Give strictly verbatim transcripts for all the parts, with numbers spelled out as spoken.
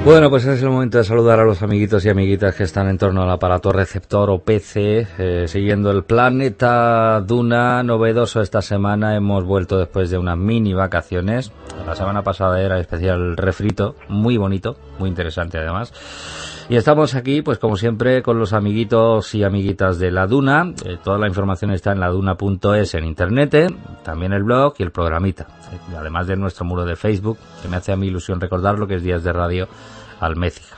Bueno, pues es el momento de saludar a los amiguitos y amiguitas que están en torno al aparato receptor o P C, eh, siguiendo el planeta Duna. Novedoso esta semana, hemos vuelto después de unas mini vacaciones. La semana pasada era especial refrito, muy bonito, muy interesante además. Y estamos aquí, pues como siempre, con los amiguitos y amiguitas de la Duna. Eh, toda la información está en laduna punto es en internet, eh, también el blog y el programita. Eh, además de nuestro muro de Facebook, que me hace a mí ilusión recordarlo, que es Días de Radio Almécija.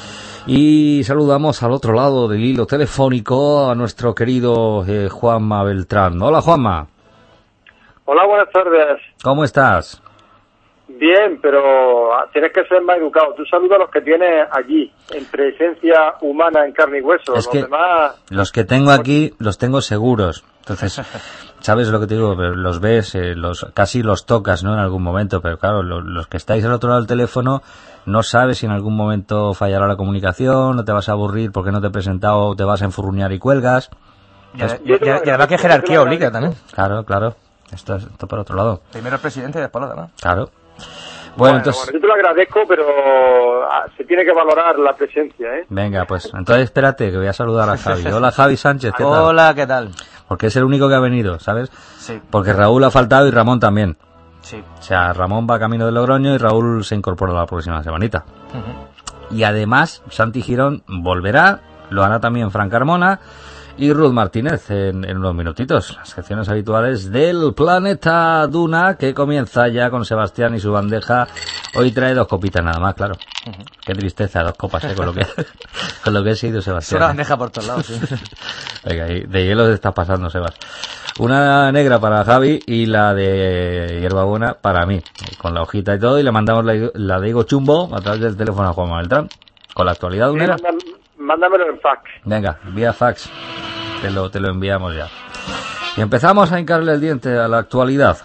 Y saludamos al otro lado del hilo telefónico a nuestro querido eh, Juanma Beltrán. Hola, Juanma. Hola, buenas tardes. ¿Cómo estás? Bien, pero tienes que ser más educado. Tú saludas a los que tienes allí, en presencia humana, en carne y hueso. Es los que demás... los que tengo aquí los tengo seguros. Entonces, ¿sabes lo que te digo? Los ves, eh, los casi los tocas, ¿no? En algún momento, pero claro, lo, los que estáis al otro lado del teléfono no sabes si en algún momento fallará la comunicación, no te vas a aburrir porque no te he presentado, te vas a enfurruñar y cuelgas. Ya, ya, ya, y además que jerarquía obliga también. Claro, claro. Esto es esto por otro lado. Primero el presidente y después lo demás. Claro. Bueno, Bueno, entonces... bueno, yo te lo agradezco, pero ah, se tiene que valorar la presencia, ¿eh? Venga, pues entonces espérate, que voy a saludar a Javi. Hola, Javi Sánchez, ¿qué tal? Hola, ¿qué tal? Porque es el único que ha venido, ¿sabes? Sí. Porque Raúl ha faltado y Ramón también. Sí. O sea, Ramón va camino de Logroño y Raúl se incorpora la próxima semanita. Uh-huh. Y además, Santi Girón volverá, lo hará también Fran Carmona y Ruth Martínez en, en unos minutitos. Las secciones habituales del planeta Duna, que comienza ya con Sebastián y su bandeja. Hoy trae dos copitas nada más, claro. Uh-huh. Qué tristeza, dos copas, ¿eh? Con lo que, con lo que he sido Sebastián. Es una bandeja por todos lados, sí. Venga, de hielo te estás pasando, Sebas. Una negra para Javi y la de hierbabuena para mí, con la hojita y todo, y le mandamos la, la de Higo Chumbo a través del teléfono a Juanma Beltrán, con la actualidad dunera. Sí, mándamelo en fax. Venga, vía fax, te lo, te lo enviamos ya. Y empezamos a hincarle el diente a la actualidad.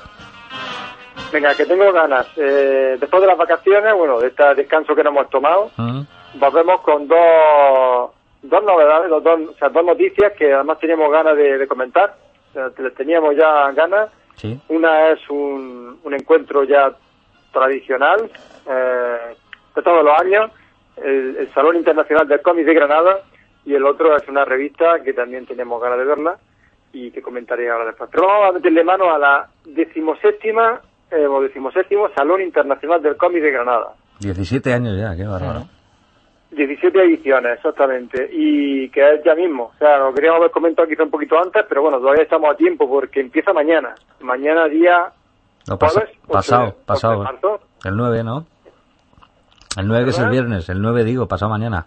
Venga, que tengo ganas. Eh, después de las vacaciones, bueno, de este descanso que nos hemos tomado, ¿Mm? volvemos con dos, dos novedades, dos, dos, o sea, dos noticias que además teníamos ganas de, de comentar. Teníamos ya ganas. ¿Sí? Una es un, un encuentro ya tradicional eh, de todos los años, el, el Salón Internacional del Cómic de Granada, y el otro es una revista que también tenemos ganas de verla y que comentaré ahora después. Pero vamos a meterle mano a la decimoséptima eh, o decimoséptimo Salón Internacional del Cómic de Granada. diecisiete años ya, qué bárbaro. diecisiete ediciones, exactamente, y que es ya mismo. O sea, lo queríamos haber comentado quizá un poquito antes, pero bueno, todavía estamos a tiempo porque empieza mañana. Mañana día... No, pasa, jueves, pasado, ocho de, pasado. ocho de marzo. El nueve, ¿no? El nueve, que es el viernes, el nueve digo, pasado mañana.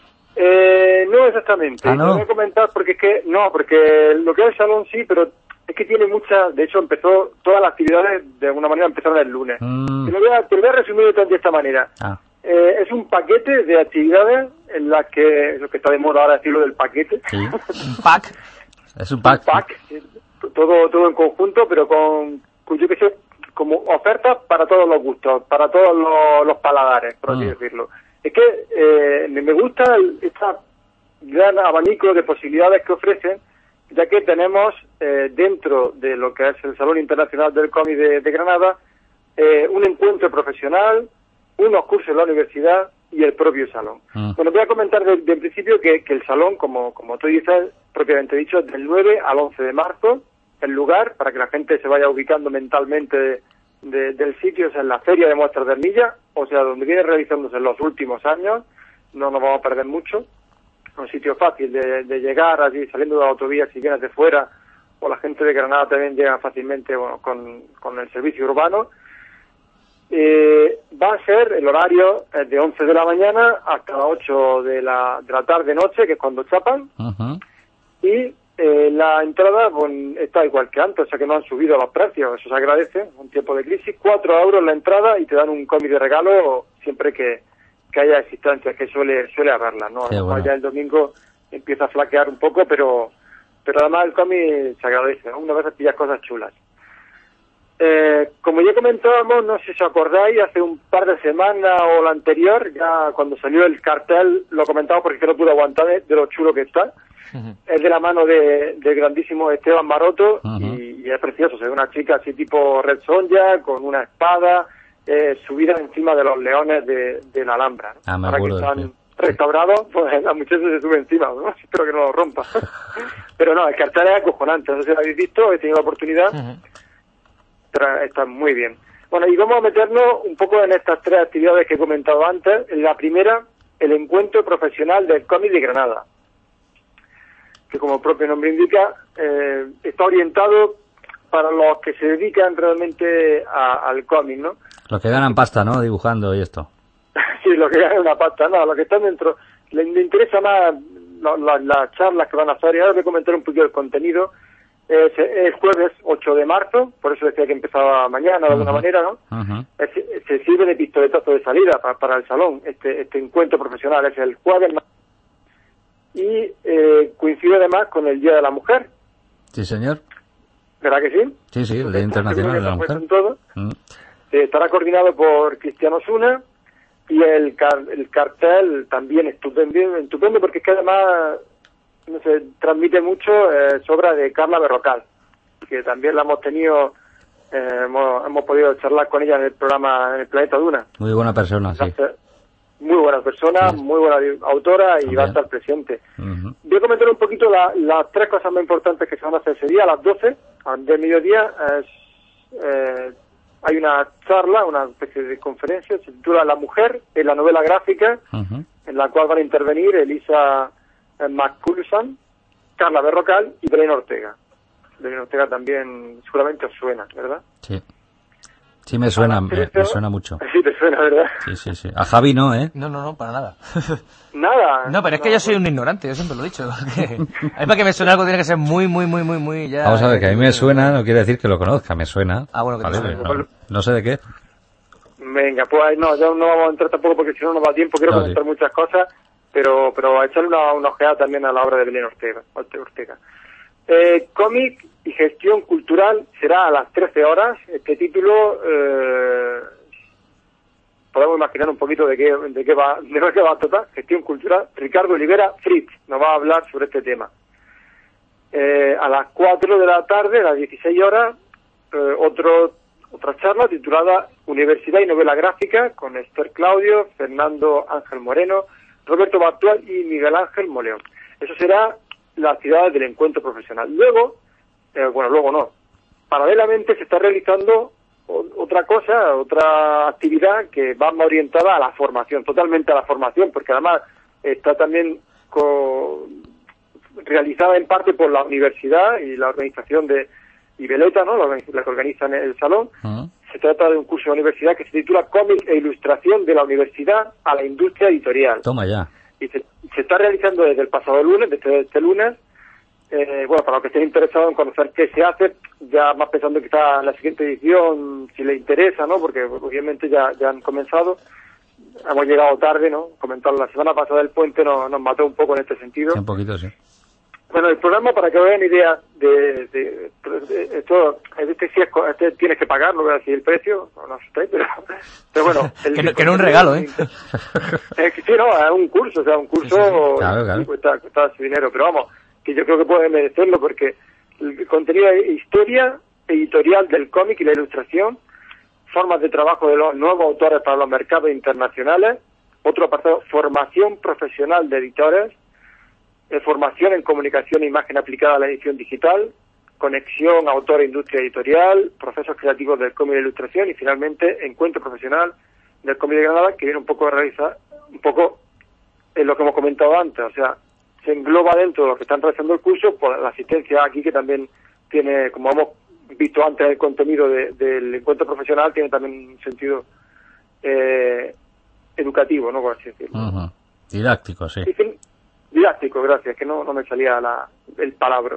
Eh, no exactamente. ¿Ah, no? Lo voy a comentar porque es que... No, porque lo que es el salón sí, pero es que tiene muchas... De hecho, empezó... Todas las actividades, de alguna manera, empezaron el lunes. Mm. Te, lo voy a, te lo voy a resumir de esta manera. Ah. Eh, es un paquete de actividades en las que, lo que está de moda ahora decirlo del paquete. Sí. Un pack. Es un pack. Un pack, sí. todo, todo en conjunto, pero con, con yo que sé, como ofertas para todos los gustos, para todos los, los paladares, por así mm. decirlo. Es que eh, me gusta este gran abanico de posibilidades que ofrecen, ya que tenemos eh, dentro de lo que es el Salón Internacional del Cómic de, de Granada, eh, un encuentro profesional, unos cursos en la universidad y el propio salón. Mm. Bueno, voy a comentar de, de principio que, que el salón, como, como tú dices, propiamente dicho, es del nueve al once de marzo, el lugar, para que la gente se vaya ubicando mentalmente de, de, del sitio, o sea, en la Feria de Muestras de Armilla, o sea, donde viene realizándose en los últimos años, no nos vamos a perder mucho, un sitio fácil de, de llegar, allí saliendo de la autovía si vienes de fuera, o la gente de Granada también llega fácilmente, bueno, con, con el servicio urbano. Eh, va a ser el horario eh, de once de la mañana hasta las ocho de la, de la tarde-noche, que es cuando chapan. Uh-huh. Y eh, la entrada pues, está igual que antes, o sea que no han subido los precios, eso se agradece, un tiempo de crisis. Cuatro euros la entrada y te dan un cómic de regalo siempre que, que haya existencia, que suele suele haberla, ¿no? Sí, bueno. Ya el domingo empieza a flaquear un poco, pero pero además el cómic se agradece, ¿no? Una vez pillas cosas chulas. Eh, como ya comentábamos, no sé si os acordáis, hace un par de semanas o la anterior, ya cuando salió el cartel, lo comentaba porque que no pude aguantar de, de lo chulo que está. Uh-huh. Es de la mano de, del grandísimo Esteban Maroto. Uh-huh. y, y es precioso, se ve una chica así tipo Red Sonja, con una espada, eh, subida encima de los leones de, de la Alhambra, ¿no? Ah, me Ahora que acuerdo, están sí. restaurados, pues la muchacha se sube encima, ¿no? Espero que no lo rompa. Pero no, el cartel es acojonante, no sé si lo habéis visto, he tenido la oportunidad, Ujú. pero está muy bien. Bueno, y vamos a meternos un poco en estas tres actividades que he comentado antes. La primera, el encuentro profesional del cómic de Granada, que como el propio nombre indica, eh, está orientado para los que se dedican realmente a- al cómic, ¿no? Los que ganan pasta, ¿no? Dibujando y esto. Sí, los que ganan una pasta, no, los que están dentro, le, le interesa más la- la- las charlas que van a hacer, y ahora voy a comentar un poquito el contenido. Es, es jueves ocho de marzo, por eso decía que empezaba mañana de alguna Ujú. manera, ¿no? Ujú. Es- se sirve de pistoletazo de salida para, para el salón, este, este encuentro profesional, es el jueves, y eh, coincide además con el Día de la Mujer, Sí, señor. ¿verdad que sí? Sí, sí, el Día Internacional de la Mujer. En todo. Mm. Eh, estará coordinado por Cristiano Osuna, y el, car- el cartel también estupendo, estupendo porque es que además no sé, transmite mucho eh, sobra de Carla Berrocal, que también la hemos tenido, eh, hemos, hemos podido charlar con ella en el programa en el Planeta Duna. Muy buena persona, sí. Muy buena persona, Sí. muy buena autora y También. va a estar presente. Ujú. Voy a comentar un poquito la- las tres cosas más importantes que se van a hacer ese día. A las doce del mediodía es, eh, hay una charla, una especie de conferencia, se titula La mujer en la novela gráfica, Ujú. en la cual van a intervenir Elisa eh, McCulson, Carla Berrocal y Belén Ortega. Belén Ortega también seguramente os suena, ¿verdad? Sí. Sí, me suena, A las me, trece me suena mucho. Sí, te suena, ¿verdad? Sí, sí, sí. A Javi no, ¿eh? No, no, no, para nada. Nada. No, pero es que yo soy un ignorante, yo siempre lo he dicho. porque a mí para que me suene algo tiene que ser muy, muy, muy, muy, muy... Ya, Vamos a ver, que a mí me suena, no quiere decir que lo conozca, me suena. Ah, bueno, que te Vale, suena. no, no sé de qué. Venga, pues no, ya no vamos a entrar tampoco porque si no nos da tiempo, quiero No, comentar sí. muchas cosas, pero pero a echarle una, una ojeada también a la obra de Belén Ortega. Ortega. Eh, cómic y gestión cultural será a las trece horas. Este título, eh, podemos imaginar un poquito de qué, de qué va, de qué va a tratar. Gestión cultural. Ricardo Olivera Fritz nos va a hablar sobre este tema. Eh, a las cuatro de la tarde, a las dieciséis horas, eh, otro, otra charla titulada Universidad y Novela Gráfica con Esther Claudio, Fernando Ángel Moreno, Roberto Bartual y Miguel Ángel Moleón. Eso será la actividad del encuentro profesional. Luego, eh, bueno, luego no, paralelamente se está realizando o- otra cosa, otra actividad que va más orientada a la formación, totalmente a la formación, porque además está también con realizada en parte por la universidad y la organización de Ibeleta, ¿no? La, organiz- la que organizan el salón. Ujú. Se trata de un curso de universidad que se titula Cómic e Ilustración de la Universidad a la Industria Editorial. Toma ya. Y se, se está realizando desde el pasado lunes, desde este lunes. Eh, bueno, para los que estén interesados en conocer qué se hace, ya más pensando quizá en la siguiente edición, si le interesa, ¿no? Porque obviamente ya, ya han comenzado. Hemos llegado tarde, ¿no? Comentar la semana pasada el puente nos, nos mató un poco en este sentido. Sí, un poquito, sí. Bueno, el programa, para que vean idea de, de, de esto, este sí es, co- este tienes que pagar, no voy a decir el precio, no, no asustéis, pero, pero bueno. El, Que no- que no es un regalo, ¿eh? Es que sí, no, es un curso, o sea, un curso, Claro, claro. y cuesta, cuesta su dinero, pero vamos, que yo creo que puede merecerlo porque el contenido es historia editorial del cómic y la ilustración, formas de trabajo de los nuevos autores para los mercados internacionales, otro apartado, formación profesional de editores, eh, formación en comunicación e imagen aplicada a la edición digital, conexión autor-industria editorial, procesos creativos del cómic de ilustración y finalmente encuentro profesional del cómic de Granada, que viene un poco a realizar, un poco en lo que hemos comentado antes, o sea, se engloba dentro de los que están realizando el curso por la asistencia aquí, que también tiene, como hemos visto antes, el contenido de, del encuentro profesional tiene también un sentido eh, educativo, ¿no? Por así decirlo. Ujú. Didáctico, sí. Y fin- didáctico, gracias, que no, no me salía la, el palabra.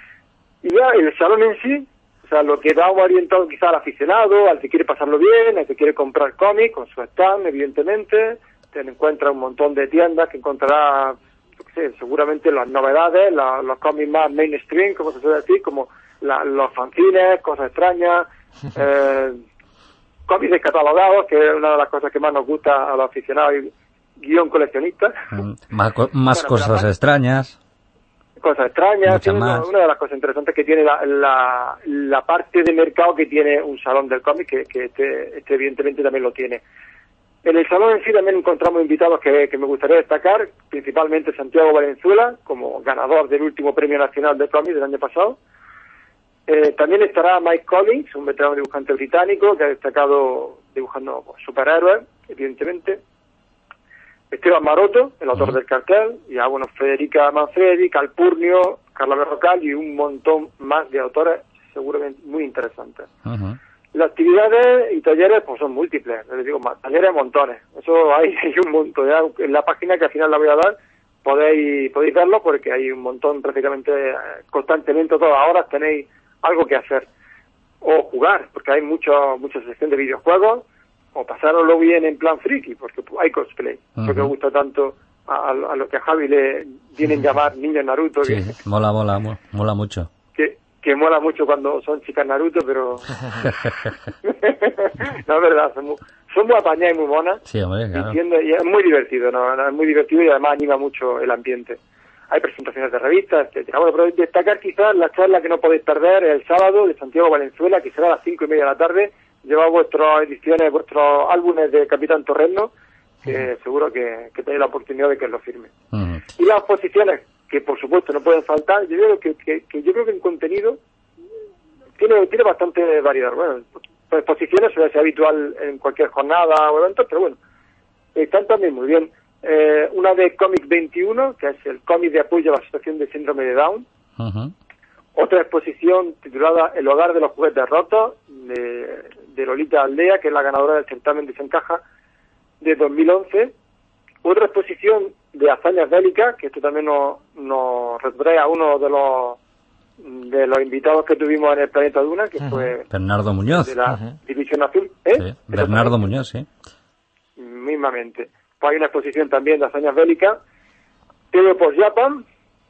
Y ya el salón en sí, o sea, lo que va orientado quizá al aficionado, al que quiere pasarlo bien, al que quiere comprar cómics con su stand, evidentemente, te encuentra un montón de tiendas que encontrará, yo qué sé, seguramente las novedades, la- los cómics más mainstream, como se suele decir, como la- los fanzines, cosas extrañas, eh, cómics descatalogados, que es una de las cosas que más nos gusta a los aficionados y guión coleccionistas. Mm, Más, co- más Bueno, cosas pero aparte- extrañas. cosas extrañas. Muchas Una, más. una de las cosas interesantes que tiene la, la, la parte de mercado que tiene un salón del cómic, que, que este, este evidentemente también lo tiene. En el salón en sí también encontramos invitados que, que me gustaría destacar, principalmente Santiago Valenzuela, como ganador del último Premio Nacional de Cómic del año pasado. Eh, también estará Mike Collins, un veterano dibujante británico que ha destacado dibujando pues, superhéroes, evidentemente. Esteban Maroto, el autor uh-huh. del cartel, y ah, bueno, Federica Manfredi, Calpurnio, Carla Berrocal y un montón más de autores seguramente muy interesantes. Uh-huh. Las actividades y talleres pues son múltiples, les digo, más, talleres montones, eso hay, hay un montón, ya en la página que al final la voy a dar podéis podéis verlo porque hay un montón prácticamente, constantemente todas horas tenéis algo que hacer, o jugar, porque hay mucho, mucha sección de videojuegos, o pasároslo bien en plan friki, porque hay cosplay, uh-huh. porque me gusta tanto a, a lo que a Javi le vienen a llamar niños Naruto. Sí, que, mola, mola, mola, mola mucho. Que, que mola mucho cuando son chicas Naruto, pero... no, es verdad, son muy, son muy apañadas y muy monas. Sí, hombre, claro. Entiendo, y es muy divertido, ¿no? Es muy divertido y además anima mucho el ambiente. Hay presentaciones de revistas, etcétera. Bueno, pero destacar quizás la charla que no podéis perder el sábado de Santiago Valenzuela, que será a las cinco y media de la tarde. Lleva vuestras ediciones, vuestros álbumes de Capitán Torreno, que uh-huh. seguro que, que tenéis la oportunidad de que lo firme. Uh-huh. Y las exposiciones, que por supuesto no pueden faltar, yo creo que, que, que yo creo que en contenido tiene tiene bastante variedad. Bueno, pues exposiciones suele ser habitual en cualquier jornada o evento, pero bueno, están también muy bien. Eh, una de Cómic veintiuno, que es el cómic de apoyo a la situación de síndrome de Down. Uh-huh. Otra exposición titulada El hogar de los juguetes rotos, de, de Lolita Aldea, que es la ganadora del certamen de Desencaja de dos mil once. Otra exposición de hazañas bélicas, que esto también nos, nos retrae a uno de los de los invitados que tuvimos en el Planeta Duna, que uh-huh. fue Bernardo Muñoz, de la uh-huh. División Azul. ¿Eh? Sí. Bernardo Muñoz, sí. Mismamente. Pues hay una exposición también de hazañas bélicas. T V por Japan,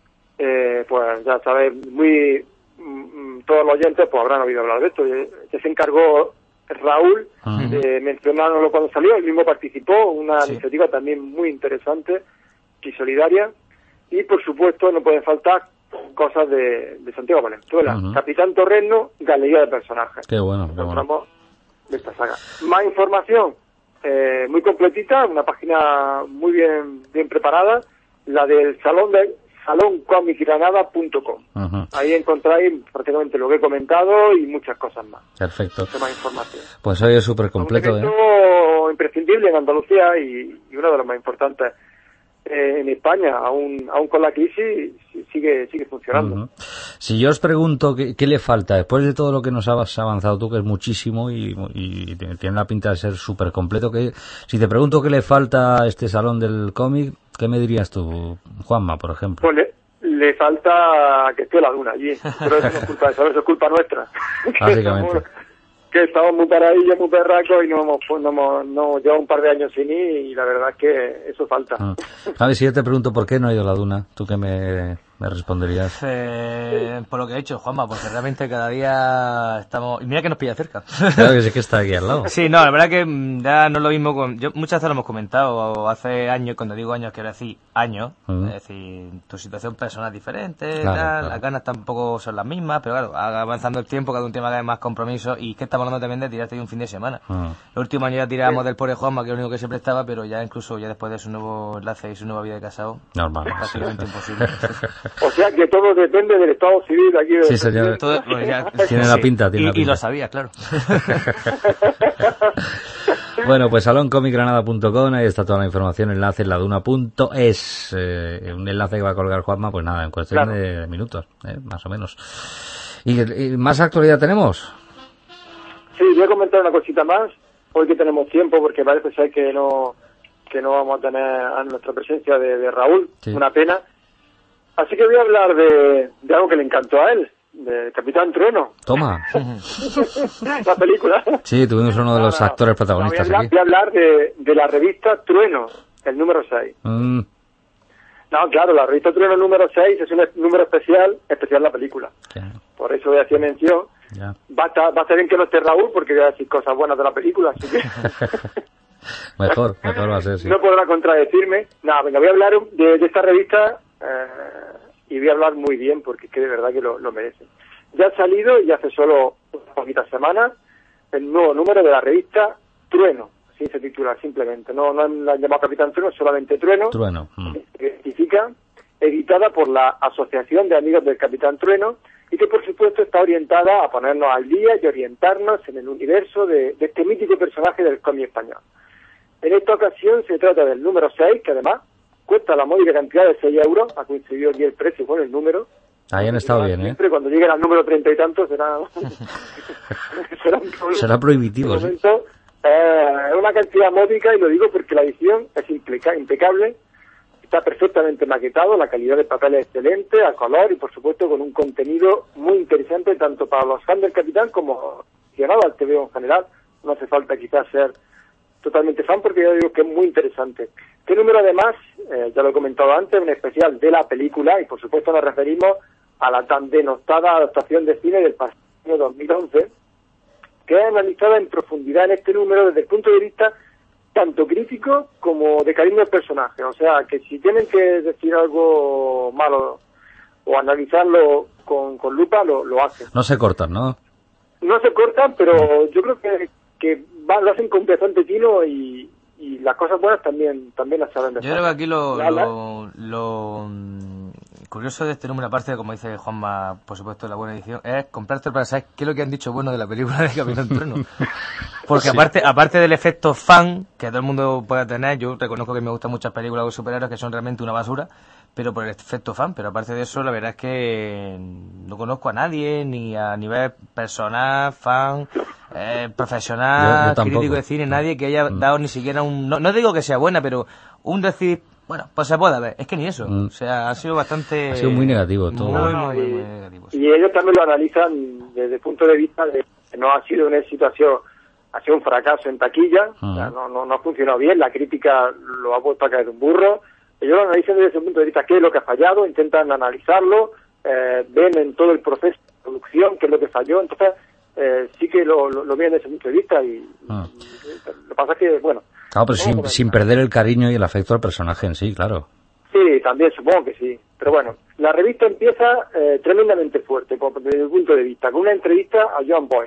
eh, pues ya sabéis, muy mm, todos los oyentes pues habrán oído hablar de esto. Ya se encargó Raúl uh-huh. de mencionarlo cuando salió, él mismo participó, una sí. iniciativa también muy interesante y solidaria. Y por supuesto no pueden faltar cosas de, de Santiago Valenzuela, uh-huh. Capitán Torreno, Galería de Personajes. Qué bueno, qué bueno. De esta saga. Más información, eh, muy completita, una página muy bien bien preparada, la del salón de salón comic granada punto com. Uh-huh. Ahí encontráis prácticamente lo que he comentado y muchas cosas más. Perfecto. Mucha más información. Pues hoy es súper completo. Un evento ¿eh? imprescindible en Andalucía y, y uno de los más importantes eh, en España, aún aún con la crisis, sigue sigue funcionando. Uh-huh. Si yo os pregunto qué, qué le falta, después de todo lo que nos has avanzado tú, que es muchísimo y, y tiene la pinta de ser súper completo, que si te pregunto qué le falta a este salón del cómic, ¿qué me dirías tú, Juanma, por ejemplo? Pues le, le falta que esté la Duna allí, pero eso no es culpa de eso, eso es culpa nuestra. Básicamente. Que estamos muy paradillos, muy perracos y no hemos, no hemos, no llevamos un par de años sin ir y la verdad es que eso falta. Ah. Javi, si yo te pregunto por qué no ha ido la Duna, ¿tú qué me, me responderías? Eh, por lo que he dicho, Juanma, porque realmente cada día estamos... Y mira que nos pilla cerca. Claro que sí que está aquí al lado. Sí, no, la verdad que ya no es lo mismo con... Yo muchas veces lo hemos comentado, hace años, cuando digo años quiero decir años, uh-huh. es decir, tu situación personal es diferente, claro, tal, claro. Las ganas tampoco son las mismas, pero claro, avanzando el tiempo, cada un tema cada vez más compromiso y que estamos hablando también de tirarte de un fin de semana. Uh-huh. Los últimos años ya tirábamos del pobre Juanma, que es lo único que siempre estaba, pero ya incluso ya después de su nuevo enlace y su nueva vida de casado, normal, es prácticamente imposible. O sea que todo depende del estado civil aquí. De sí, señor. Todo, bueno, ya, tiene la pinta, tiene y, la pinta. Y lo sabía, claro. Bueno, pues salón comic granada punto com, ahí está toda la información, enlace en laduna punto es, eh, un enlace que va a colgar Juanma, pues nada, en cuestión claro. de minutos, eh, más o menos. ¿Y, ¿Y más actualidad tenemos? Sí, voy a comentar una cosita más, hoy que tenemos tiempo, porque parece ser que no que no vamos a tener a nuestra presencia de, de Raúl, sí. Una pena. Así que voy a hablar de, de algo que le encantó a él, de Capitán Trueno. Toma. La película. Sí, tuvimos uno de los no, no, actores protagonistas no, voy a hablar, aquí. Voy a hablar de, de la revista Trueno, el número seis. Mm. No, claro, la revista Trueno número seis es un número especial, especial la película. Yeah. Por eso voy a hacer mención. Yeah. Va, a estar, va a estar bien que no esté Raúl, porque voy a decir cosas buenas de la película, así que... mejor, mejor va a ser, sí. No podrá contradecirme. Nada, venga, voy a hablar de, de esta revista... Eh, y voy a hablar muy bien porque es que de verdad que lo, lo merecen. Ya ha salido, y hace solo unas poquitas semanas, el nuevo número de la revista Trueno, así se titula simplemente, no, no la han llamado Capitán Trueno, solamente Trueno, Trueno. Mm. que identifica, editada por la Asociación de Amigos del Capitán Trueno, y que por supuesto está orientada a ponernos al día y orientarnos en el universo de, de este mítico personaje del cómic español. En esta ocasión se trata del número seis, que además cuesta la módica cantidad de seis euros, ha coincidido aquí el precio con el número. Ahí han estado bien, ¿eh? Siempre cuando lleguen al número treinta y tantos será... será, un será prohibitivo, sí. Momento, eh, es una cantidad módica, y lo digo porque la edición es impeca- impecable, está perfectamente maquetado, la calidad del papel es excelente, a color y por supuesto con un contenido muy interesante tanto para los fans del Capitán como aficionados al T V O en general. No hace falta quizás ser totalmente fan porque yo digo que es muy interesante. Este número además, eh, ya lo he comentado antes, es un especial de la película y por supuesto nos referimos a la tan denostada adaptación de cine del pasado año dos mil once, que es analizada en profundidad en este número desde el punto de vista tanto crítico como de cariño al personaje. O sea, que si tienen que decir algo malo o analizarlo con, con lupa, lo, lo hacen. No se cortan, ¿no? No se cortan, pero yo creo que, que va, lo hacen con bastante tino y, y las cosas buenas también también las saben de Yo creo que aquí lo, lo, lo curioso de este número, aparte de, como dice Juanma, por supuesto, la buena edición, es comprarte para saber qué es lo que han dicho bueno de la película de Capitán Trueno. Porque sí. aparte aparte del efecto fan, que todo el mundo puede tener, yo reconozco que me gustan muchas películas de superhéroes que son realmente una basura, pero por el efecto fan, pero aparte de eso, la verdad es que no conozco a nadie, ni a nivel personal, fan, eh, profesional, yo, yo crítico de cine, nadie que haya dado ni siquiera un... No, no digo que sea buena, pero un decir... Bueno, pues se puede ver, es que ni eso, mm. o sea, ha sido bastante... Ha sido muy negativo todo. Muy, muy, muy, muy negativo. Sí. Y ellos también lo analizan desde el punto de vista de que no ha sido un éxito, ha sido, ha sido un fracaso en taquilla, mm. o sea, no, no, no ha funcionado bien, la crítica lo ha puesto a caer de un burro. Ellos lo analizan desde ese punto de vista qué es lo que ha fallado, intentan analizarlo, eh, ven en todo el proceso de producción qué es lo que falló, entonces eh, sí que lo, lo, lo ven desde ese punto de vista y, mm. y lo que pasa es que, bueno... Claro, pero sin, sin perder el cariño y el afecto al personaje en sí, claro. Sí, también supongo que sí. Pero bueno, la revista empieza eh, tremendamente fuerte, por, desde mi punto de vista, con una entrevista a John Boyce,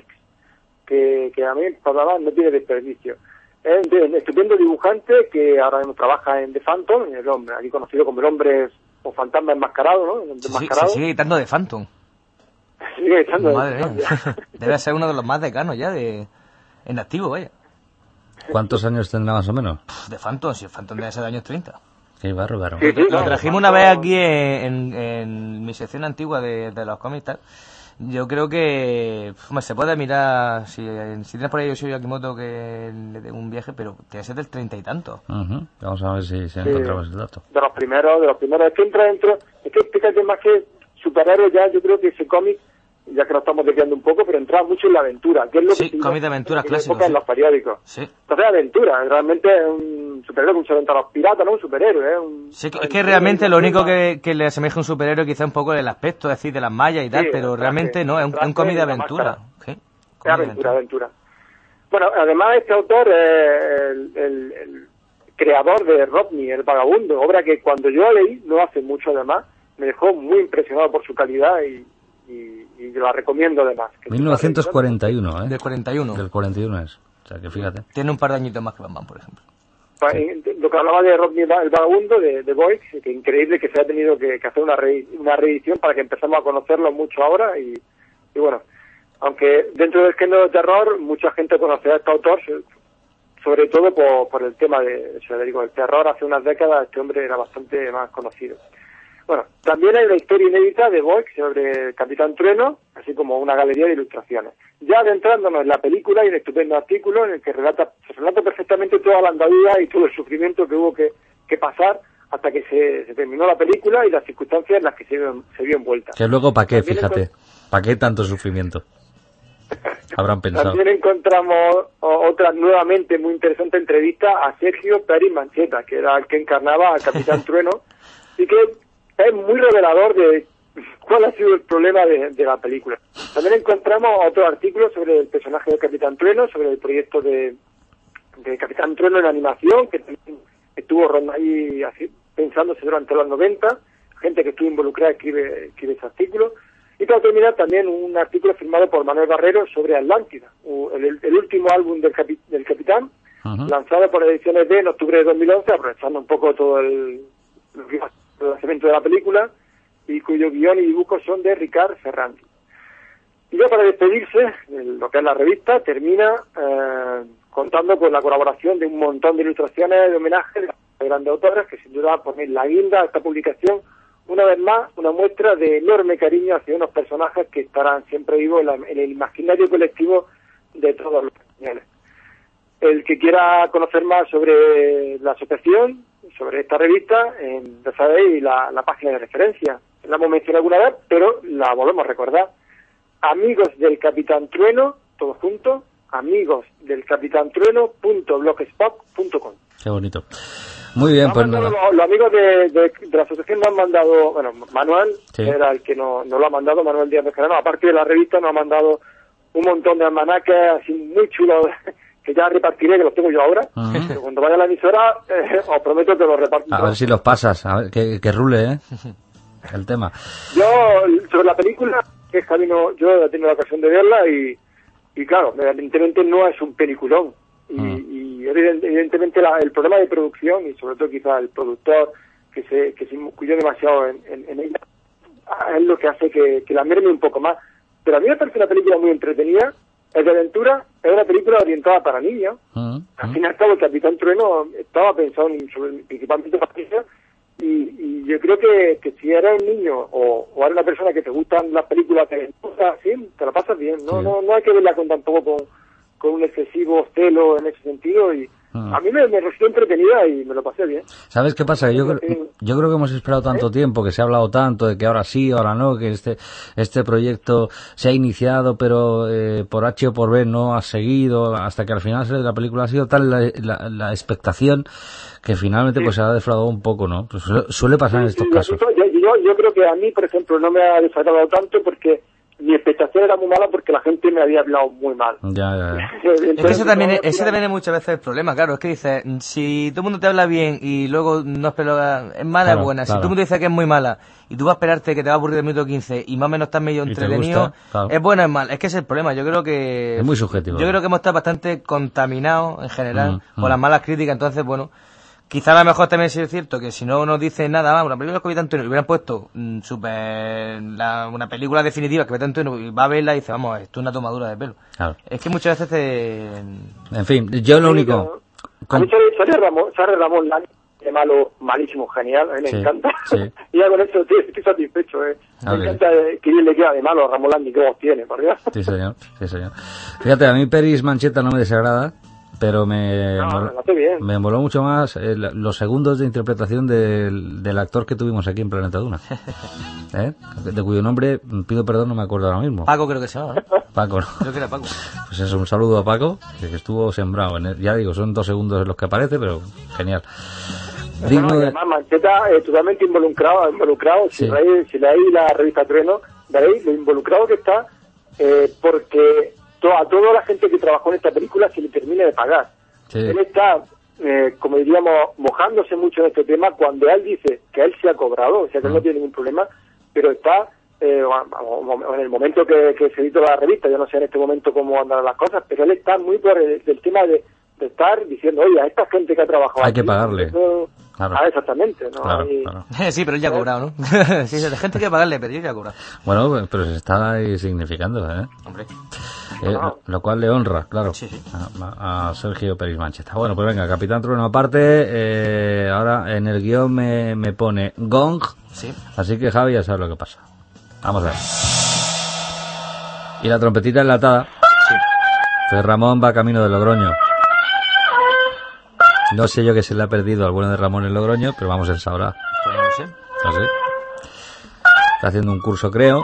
que, que a mí, para nada, no tiene desperdicio. Es un estupendo dibujante que ahora mismo trabaja en The Phantom, el hombre, aquí conocido como el hombre o fantasma enmascarado, ¿no? Sí, enmascarado. Se sigue gritando de Phantom. Sigue gritando Madre de mía. Debe ser uno de los más decanos ya de en activo, vaya. ¿Cuántos años tendrá más o menos? De Phantom, si el Phantom debe ser de años treinta. Qué bárbaro. Sí, sí, lo trajimos una vez aquí en, en, en mi sección antigua de, de los cómics tal. Yo creo que hombre, se puede mirar, si, si tienes por ahí Yoshio Yakimoto que le dé un viaje, pero tiene que ser del treinta y tanto. Uh-huh. Vamos a ver si, si sí, encontramos el dato. De los primeros, de los primeros, es que entra dentro, es que fíjate más que superhéroes ya, yo creo que ese cómic, ya que nos estamos desviando un poco, pero entraba mucho en la aventura, que es lo sí, que cómic de aventuras clásicos, sí. en los periódicos. Sí. Entonces aventura, realmente es un superhéroe que un a los piratas, no un superhéroe, ¿eh? Un, sí, es que realmente lo único que, que le asemeja a un superhéroe quizá un poco el aspecto, es decir, de las mallas y tal, sí, pero realmente no, es un, un cómic de aventura. ¿Sí? Es aventura, aventura. Bueno, además este autor es el, el, el creador de Rodney, el vagabundo, obra que cuando yo la leí, no hace mucho además, me dejó muy impresionado por su calidad y Y, y la recomiendo además. mil novecientos cuarenta y uno, ¿eh? Del cuarenta y uno. Del cuarenta y uno es. O sea, que fíjate. Tiene un par de añitos más que Batman, por ejemplo. Sí. Lo que hablaba de Rodney el Vagabundo, de, de Boyce, que increíble que se ha tenido que, que hacer una, re, una reedición para que empezamos a conocerlo mucho ahora. Y, y bueno, aunque dentro del género de terror, mucha gente conocerá a este autor, sobre todo por, por el tema de, o sea, digo, el terror. Hace unas décadas este hombre era bastante más conocido. Bueno, también hay una historia inédita de Boyce sobre el Capitán Trueno, así como una galería de ilustraciones. Ya adentrándonos en la película, hay un estupendo artículo en el que relata, se relata perfectamente toda la andadura y todo el sufrimiento que hubo que, que pasar hasta que se, se terminó la película y las circunstancias en las que se vio, se vio envuelta. Que luego, ¿para qué? También fíjate, encont- ¿para qué tanto sufrimiento? Habrán pensado. También encontramos otra nuevamente muy interesante entrevista a Sergio Pérez Mancheta, que era el que encarnaba al Capitán Trueno, y que es muy revelador de cuál ha sido el problema de, de la película. También encontramos otro artículo sobre el personaje del Capitán Trueno, sobre el proyecto de, de Capitán Trueno en animación, que también estuvo ahí así, pensándose durante los noventa. gente que estuvo involucrada escribe, escribe ese artículo. Y para terminar también un artículo firmado por Manuel Barrero sobre Atlántida, el, el último álbum del, capi, del Capitán, uh-huh. lanzado por Ediciones D en octubre de dos mil once, aprovechando un poco todo el, el lanzamiento de la película, y cuyo guión y dibujos son de Ricard Ferrandi. Y ya para despedirse, lo que es la revista, termina eh, contando con la colaboración de un montón de ilustraciones de homenaje de grandes autores que sin duda ponen la guinda a esta publicación. Una vez más, una muestra de enorme cariño hacia unos personajes que estarán siempre vivos en, la, en el imaginario colectivo de todos los españoles. El que quiera conocer más sobre la asociación, sobre esta revista, en, ya sabéis, la, la página de referencia. La hemos mencionado alguna vez, pero la volvemos a recordar. Amigos del Capitán Trueno, todo junto, amigos del Capitán Trueno punto blogspot punto com. Qué bonito. Muy bien, pues nada. Los, los amigos de, de, de la asociación nos han mandado, bueno, Manuel, sí. era el que nos no lo ha mandado, Manuel Díaz de Gerano, aparte de la revista nos ha mandado un montón de almanaques así muy chulos, que ya repartiré, que los tengo yo ahora. Uh-huh. Pero cuando vaya a la emisora, eh, os prometo que los reparto. A ver si los pasas, a ver, que, que rule, ¿eh? El tema. Yo, sobre la película, que es camino, yo he tenido la ocasión de verla y, y claro, evidentemente no es un peliculón. Y, uh-huh. y evidentemente la, el problema de producción y sobre todo quizá el productor que se que se incluyó demasiado en, en, en ella es lo que hace que, que la merme un poco más. Pero a mí me parece una película muy entretenida, es de aventura, es una película orientada para niños. Uh-huh. Al fin y al cabo el Capitán Trueno estaba pensado en, sobre, principalmente para niños y, y yo creo que, que si eres un niño o, o eres una persona que te gustan las películas de aventura, sí, te la pasas bien, no, sí. no, no hay que verla con tampoco con con un excesivo celo en ese sentido y uh-huh. a mí me, me resultó entretenida y me lo pasé bien. ¿Sabes qué pasa? Yo, creo, yo creo que hemos esperado tanto ¿Eh? tiempo, que se ha hablado tanto de que ahora sí, ahora no, que este este proyecto se ha iniciado pero eh, por H o por B no ha seguido, hasta que al final de la película ha sido tal la, la, la expectación que finalmente sí. pues se ha defraudado un poco, ¿no? Pues suele, suele pasar sí, en estos sí, casos. Yo, yo, yo creo que a mí, por ejemplo, no me ha defraudado tanto porque mi expectación era muy mala porque la gente me había hablado muy mal. Ya, ya, ya. Es que ese también, ese también es muchas veces el problema, claro. Es que dices, si todo el mundo te habla bien y luego no esperas, es mala, claro, es buena. Claro. Si todo el mundo dice que es muy mala y tú vas a esperarte que te va a aburrir el minuto quince y más o menos estás medio entretenido, gusta, claro. es buena o es mala. Es que ese es el problema. Yo creo que... Es muy subjetivo. Yo creo que hemos estado bastante contaminados en general mm, por mm. las malas críticas. Entonces, bueno... Quizá a lo mejor también sí es cierto que si no nos dice nada, vamos, la película de Capitán Trueno, hubieran puesto mmm, super la, una película definitiva que Capitán Trueno y va a verla y dice, vamos, esto es una tomadura de pelo. Claro. Es que muchas veces te... En fin, yo lo sí, único... Con... A mí sale Ramón, sale Ramón Lani, de malo, malísimo, genial, a mí me sí, encanta. Sí. Y ya con eso estoy, estoy satisfecho, eh. Me okay. encanta que bien le queda de malo a Ramón Lani, que vos tiene, por Dios. Sí, señor, sí, señor. Fíjate, a mí Peris Mancheta no me desagrada. Pero me, no, moló, me moló mucho más eh, los segundos de interpretación del, del actor que tuvimos aquí en Planeta Duna. ¿Eh? De cuyo nombre, pido perdón, no me acuerdo ahora mismo. Paco creo que se llama, ¿eh? Paco, ¿no? Creo que era Paco. Pues eso, un saludo a Paco, que estuvo sembrado. En el, ya digo, son dos segundos en los que aparece, pero genial. Digno no, de... Además, Mancheta eh, totalmente involucrado. involucrado. Si, sí. leéis, si leéis la revista Trueno, veréis lo involucrado que está, eh, porque... a toda la gente que trabajó en esta película se le termina de pagar. Sí. Él está, eh, como diríamos, mojándose mucho en este tema cuando él dice que él se ha cobrado, o sea que uh-huh. no tiene ningún problema, pero está eh, en el momento que, que se editó la revista, yo no sé en este momento cómo andan las cosas, pero él está muy por el, el tema de, de estar diciendo, oye, a esta gente que ha trabajado hay aquí, que pagarle. Eso, claro. Ah, exactamente, ¿no? Claro, y, claro. Sí, pero él ya ha cobrado, ¿no? Sí, hay gente que pagarle, pero yo ya ha cobrado. Bueno, pero se está ahí significando, ¿eh? Hombre. Eh, lo, lo cual le honra, claro, sí, sí. A, a Sergio Peris Mancheta. Bueno, pues venga, Capitán Trueno aparte, eh, ahora en el guión me, me pone Gong, sí. Así que Javi ya sabe lo que pasa. Vamos a ver. Y la trompetita enlatada, sí. Que Ramón va camino de Logroño. No sé yo que se le ha perdido al bueno de Ramón en Logroño, pero vamos, él sabrá. Pues no lo sé. Así. Está haciendo un curso, creo,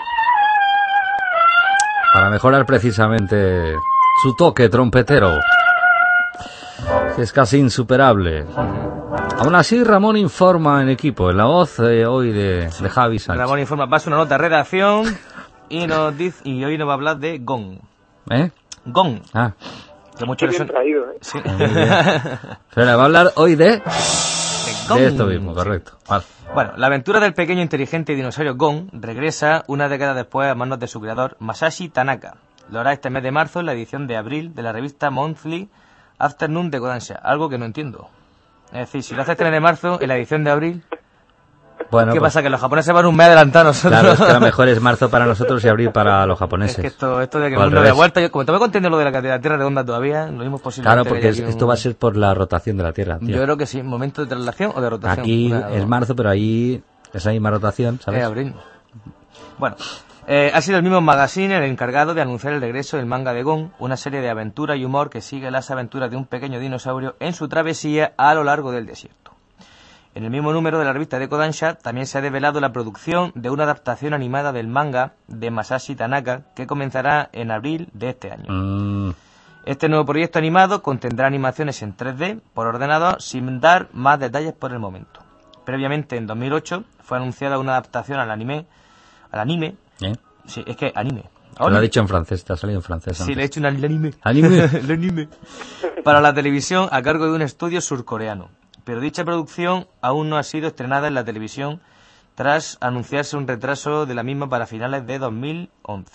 para mejorar precisamente su toque trompetero, que es casi insuperable. Aún así, Ramón informa en equipo, en la voz eh, hoy de, de Javi Sánchez. Ramón informa, pasa una nota de redacción y nos dice, y hoy nos va a hablar de Gong. ¿Eh? Gong. Ah. Que mucho bien son... traído, ¿eh? Sí. Pero va a hablar hoy de... De Gon. De esto mismo, correcto. Vale. Bueno, la aventura del pequeño e inteligente dinosaurio Gon regresa una década después a manos de su creador, Masashi Tanaka. Lo hará este mes de marzo en la edición de abril de la revista Monthly Afternoon de Kodansha, algo que no entiendo. Es decir, si lo hace este mes de marzo en la edición de abril... Bueno, ¿qué pues, pasa? Que los japoneses van un mes adelantados a nosotros. claro, es que a lo mejor es marzo para nosotros y abril para los japoneses. Es que esto, esto de que O el al mundo de revés. vuelta, yo, como te voy contando lo de la, de la Tierra redonda todavía, lo mismo es posible. Claro, que porque haya es- aquí esto un- va a ser por la rotación de la Tierra, tío. Yo creo que sí, momento de traslación o de rotación. Aquí Una- es marzo, pero ahí esa misma rotación, ¿sabes? Es abril. Bueno, eh, ha sido el mismo magazine el encargado de anunciar el regreso del manga de Gon, una serie de aventura y humor que sigue las aventuras de un pequeño dinosaurio en su travesía a lo largo del desierto. En el mismo número de la revista de Kodansha también se ha develado la producción de una adaptación animada del manga de Masashi Tanaka que comenzará en abril de este año. Mm, Este nuevo proyecto animado contendrá animaciones en tres D por ordenador sin dar más detalles por el momento. Previamente, en dos mil ocho, fue anunciada una adaptación al anime. Al anime. ¿eh? Sí, es que anime. Te lo ha dicho en francés, te ha salido en francés. Sí, antes. le he hecho un anime. Anime. El anime. Para la televisión a cargo de un estudio surcoreano. Pero dicha producción aún no ha sido estrenada en la televisión tras anunciarse un retraso de la misma para finales de dos mil once.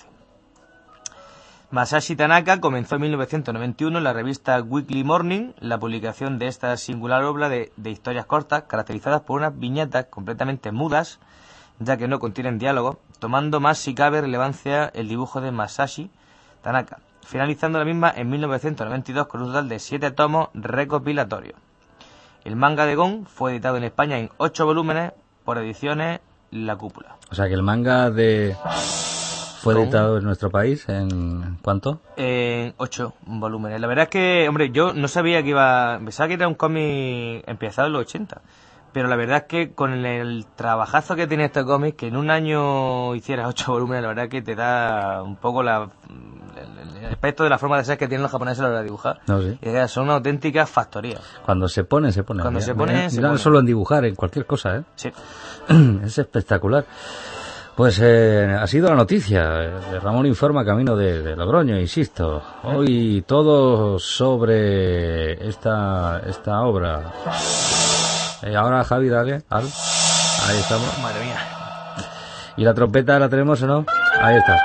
Masashi Tanaka comenzó en mil novecientos noventa y uno en la revista Weekly Morning la publicación de esta singular obra de, de historias cortas caracterizadas por unas viñetas completamente mudas, ya que no contienen diálogo, tomando más si cabe relevancia el dibujo de Masashi Tanaka, finalizando la misma en mil novecientos noventa y dos con un total de siete tomos recopilatorios. El manga de Gon fue editado en España en ocho volúmenes por ediciones La Cúpula. O sea que el manga de fue Con- editado en nuestro país en ¿cuánto? En ocho volúmenes. La verdad es que, hombre, yo no sabía que iba... Pensaba que era un cómic empezado en los ochenta. Pero la verdad es que con el, el trabajazo que tiene este cómic, que en un año hiciera ocho volúmenes, la verdad es que te da un poco la... El, el aspecto de la forma de ser que tienen los japoneses a la hora de dibujar. No, sí. Y que son una auténtica factoría. Cuando se pone, se pone. Cuando Mira, se pone, mira, se mira pone. solo en dibujar, en cualquier cosa, ¿eh? Sí. Es espectacular. Pues eh, ha sido la noticia de Ramón Informa camino de, de Logroño, insisto. Hoy todo sobre esta esta obra. Eh, ahora Javi, dale, al. Ahí estamos. Madre mía. ¿Y la trompeta la tenemos o no? Ahí está.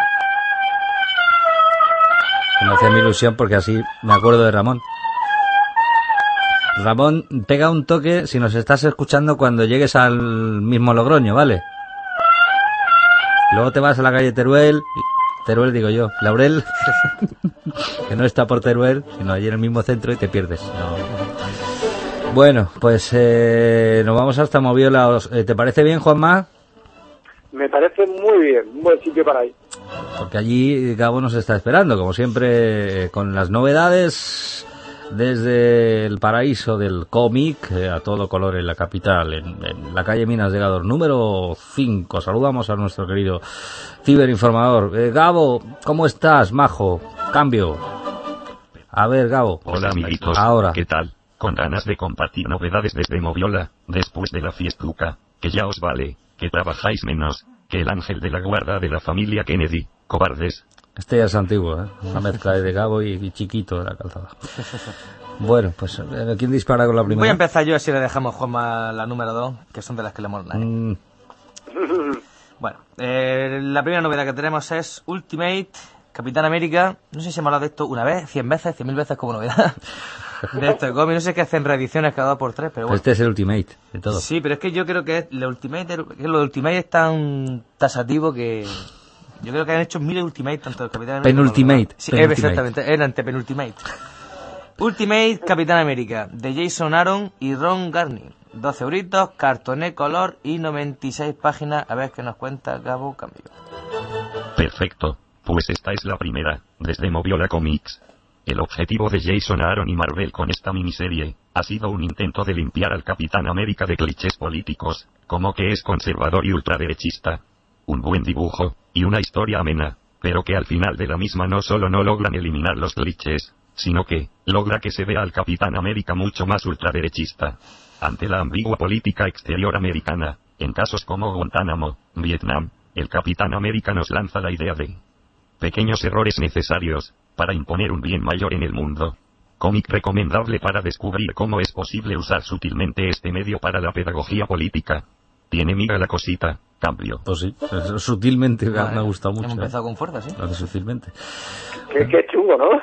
Me hacía mi ilusión porque así me acuerdo de Ramón. Ramón, pega un toque si nos estás escuchando cuando llegues al mismo Logroño, ¿vale? Luego te vas a la calle Teruel, Teruel digo yo, Laurel, que no está por Teruel, sino allí en el mismo centro y te pierdes. No. Bueno, pues eh, nos vamos hasta Moviola. Os- eh, ¿Te parece bien, Juanma? Me parece muy bien, un buen sitio para ir. Porque allí Gabo nos está esperando, como siempre, eh, con las novedades desde el paraíso del cómic eh, a todo color en la capital, en, en la calle Minas de Gador, número cinco. Saludamos a nuestro querido ciberinformador. Eh, Gabo, ¿cómo estás, majo? Cambio. A ver, Gabo. Hola amiguitos, Ahora. ¿qué tal? Con ganas de compartir novedades desde Moviola, después de la fiestuca, que ya os vale, que trabajáis menos, que el ángel de la guarda de la familia Kennedy, cobardes. Este ya es antiguo, ¿eh? Una mezcla de Gabo y, y Chiquito de la calzada. Bueno, pues, eh, ¿quién dispara con la primera? Voy a empezar yo, así le dejamos a Juanma la número dos, que son de las que le molan. ¿eh? Mm, Bueno, eh, la primera novedad que tenemos es Ultimate Capitán América. No sé si hemos hablado de esto una vez, cien veces, cien mil veces como novedad. De esto de cómic, no sé qué hacen reediciones cada dos por tres, pero pues bueno. este es el Ultimate de todo. Sí, pero es que yo creo que es lo Ultimate, que lo de Ultimate es tan tasativo que yo creo que han hecho miles Ultimate tanto el Capitán América como los Penultimate, demás. Sí, penultimate. exactamente, el antepenultimate. Ultimate Capitán América de Jason Aaron y Ron Garney. doce euritos, cartoné color y noventa y seis páginas. A ver qué nos cuenta Gabo Cambio. Perfecto, pues esta es la primera, desde Moviola Comics. El objetivo de Jason Aaron y Marvel con esta miniserie ha sido un intento de limpiar al Capitán América de clichés políticos, como que es conservador y ultraderechista. Un buen dibujo, y una historia amena, pero que al final de la misma no solo no logran eliminar los clichés, sino que logra que se vea al Capitán América mucho más ultraderechista. Ante la ambigua política exterior americana, en casos como Guantánamo, Vietnam, el Capitán América nos lanza la idea de pequeños errores necesarios para imponer un bien mayor en el mundo. Cómic recomendable para descubrir cómo es posible usar sutilmente este medio para la pedagogía política. Tiene miga la cosita, cambio. Pues sí, sutilmente me, Vale, me ha gustado mucho. Hemos empezado ¿eh? con fuerza, sí. Lo de sutilmente. Qué, qué chungo, ¿no?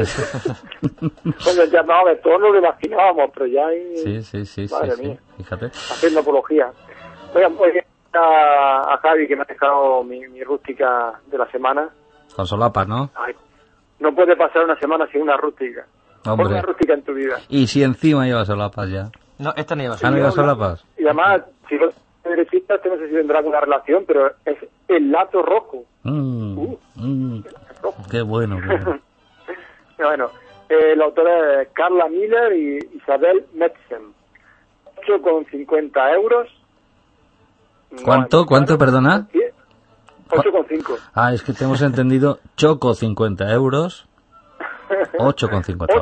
Cuando ya no, de todos nos lo imaginábamos, pero ya hay... Sí, sí, sí, Madre sí, mía. sí, fíjate. Haciendo apología. Voy a, voy a, a Javi, que me ha dejado mi, mi rústica de la semana. Con solapas, ¿no? Ay, no puede pasar una semana sin una rústica. Pon Hombre. una rústica en tu vida. Y si encima lleva solapas ya. No, esta no lleva ¿Ah, no lleva solapas? Y además, si los derechistas, no sé si tendrá alguna relación, pero es el lazo rojo. Mm, Uh. mm, rojo. qué bueno, qué bueno. Bueno, eh, la autora es Carla Miller y Isabel Metzen. ocho con cincuenta euros. ¿Cuánto? No, ¿Cuánto, perdona? ocho con cinco. Ah, es que te hemos entendido choco cincuenta euros. ocho con cincuenta.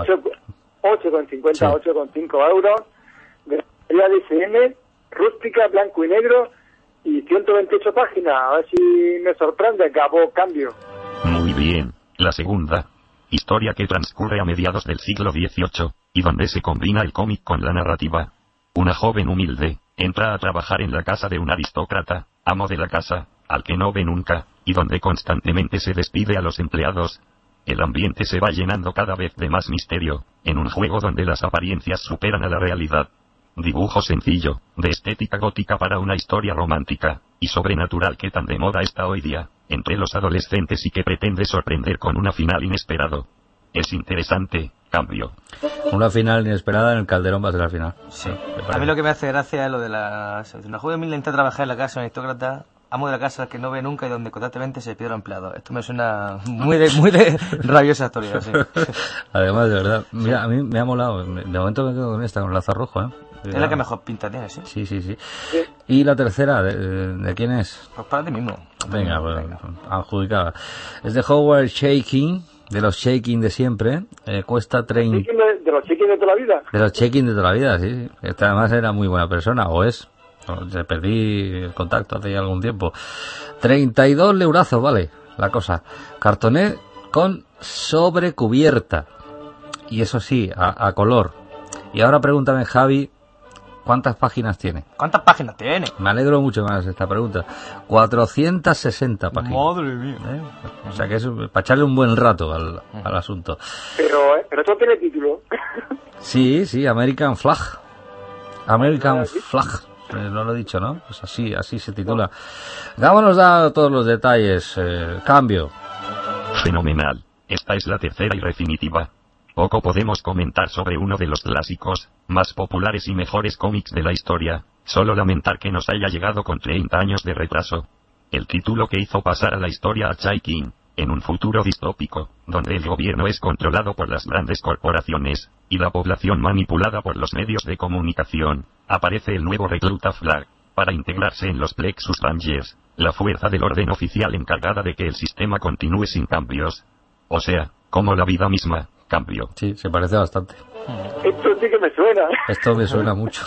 ocho con cincuenta, Sí. ocho con cinco euros. De la D S M, rústica, blanco y negro. Y ciento veintiocho páginas. A ver si me sorprende. Gabo, cambio. Muy bien. La segunda. Historia que transcurre a mediados del siglo dieciocho, y donde se combina el cómic con la narrativa. Una joven humilde entra a trabajar en la casa de un aristócrata, amo de la casa, al que no ve nunca, y donde constantemente se despide a los empleados. El ambiente se va llenando cada vez de más misterio, en un juego donde las apariencias superan a la realidad. Dibujo sencillo, de estética gótica para una historia romántica y sobrenatural que tan de moda está hoy día, entre los adolescentes y que pretende sorprender con una final inesperado. Es interesante, cambio. Una final inesperada en el Calderón va a ser la final. Sí. A mí lo que me hace gracia es lo de la... Una joven humilde entra a trabajar en la casa de un aristócrata, amo de la casa que no ve nunca y donde constantemente se pide a los empleados. Esto me suena muy de, muy de rabiosa actualidad, sí. Además, de verdad, mira, a mí me ha molado. De momento me quedo con esta, con lazo rojo, ¿eh? Es la que mejor pinta tiene, sí. Sí, sí, sí. ¿Y la tercera? ¿De, de, de quién es? Pues para ti mismo. Venga, pues, adjudicada. Es de Howard Shaking, de los Shaking de siempre. Eh, cuesta treinta... ¿Chiquín de, de los chiquis de toda la vida? De los Shaking de toda la vida, sí. sí. Esta además era muy buena persona, o es. Se perdí el contacto hace ya algún tiempo. treinta y dos eurazos, vale, la cosa. Cartoné con sobrecubierta. Y eso sí, a, a color. Y ahora pregúntame, Javi, ¿cuántas páginas tiene? ¿Cuántas páginas tiene? Me alegro mucho más esta pregunta. cuatrocientas sesenta páginas. Madre mía. ¿Eh? O sea que es para echarle un buen rato al, al asunto. Pero, eh, pero esto tiene título. Sí, sí, American Flag. American Flag. Eh, no lo he dicho, ¿no? Pues así, así se titula. Gabo nos da todos los detalles. Eh, cambio. Fenomenal. Esta es la tercera y definitiva. Poco podemos comentar sobre uno de los clásicos, más populares y mejores cómics de la historia, solo lamentar que nos haya llegado con treinta años de retraso. El título que hizo pasar a la historia a Chai King, en un futuro distópico, donde el gobierno es controlado por las grandes corporaciones, y la población manipulada por los medios de comunicación, aparece el nuevo recluta Flag, para integrarse en los Plexus Rangers, la fuerza del orden oficial encargada de que el sistema continúe sin cambios. O sea, como la vida misma. Cambio. Sí, se parece bastante. Esto sí que me suena. Esto me suena mucho.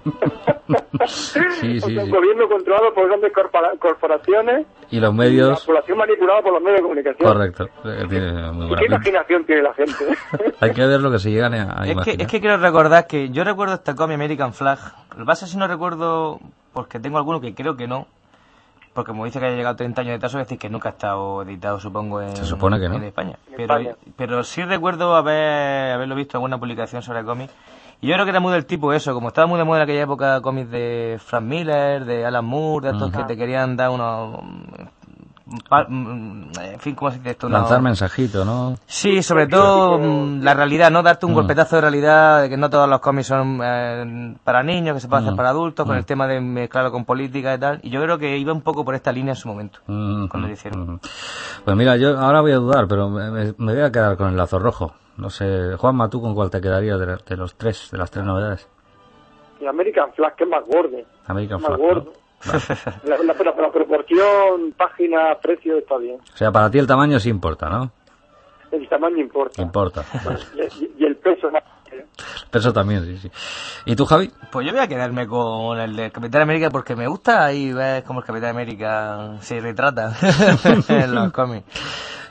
Sí, sí, o sea, un sí. gobierno controlado por grandes corpora- corporaciones Y los y la medios... población manipulada por los medios de comunicación. Correcto. Eh, Tiene muy ¿Y buena qué pinta. imaginación tiene la gente? Hay que ver lo que se llegan a, a Es que, imaginar. es que quiero recordar que yo recuerdo este cómic American Flag. Lo que pasa es que si no recuerdo, porque tengo alguno que creo que no, porque como dice que haya llegado treinta años de tazo, es decir que nunca ha estado editado, supongo, en, Se supone que no. en España. En Pero, España. pero sí recuerdo haber, haberlo visto en alguna publicación sobre cómics. Y yo creo que era muy del tipo eso, como estaba muy de moda en aquella época cómics de Frank Miller, de Alan Moore, de estos Ajá. que te querían dar unos... pa- mm, En fin, ¿cómo se dice esto? Unos- Lanzar mensajito, ¿no? Sí, sobre todo mm, la realidad, ¿no? Darte un Mm. golpetazo de realidad, de que no todos los cómics son eh, para niños, que se puede hacer Mm. para adultos, con Mm. el tema de mezclarlo con política y tal. Y yo creo que iba un poco por esta línea en su momento, Mm, cuando mm, lo hicieron. mm. Pues mira, yo ahora voy a dudar, pero me, me- me voy a quedar con el lazo rojo. No sé, Juanma, ¿tú con cuál te quedarías de, la- de los tres, de las tres novedades? Y American Flag, que es más gordo. American Más Flag, gordo. ¿no? Vale. La, la, la- la proporción, página, precio está bien. O sea, para ti el tamaño sí importa, ¿no? El tamaño importa. Importa. Vale. Y, y el peso más. Eso también, sí, sí. ¿Y tú, Javi? Pues yo voy a quedarme con el del Capitán América porque me gusta ahí ver cómo el Capitán América se retrata en los cómics.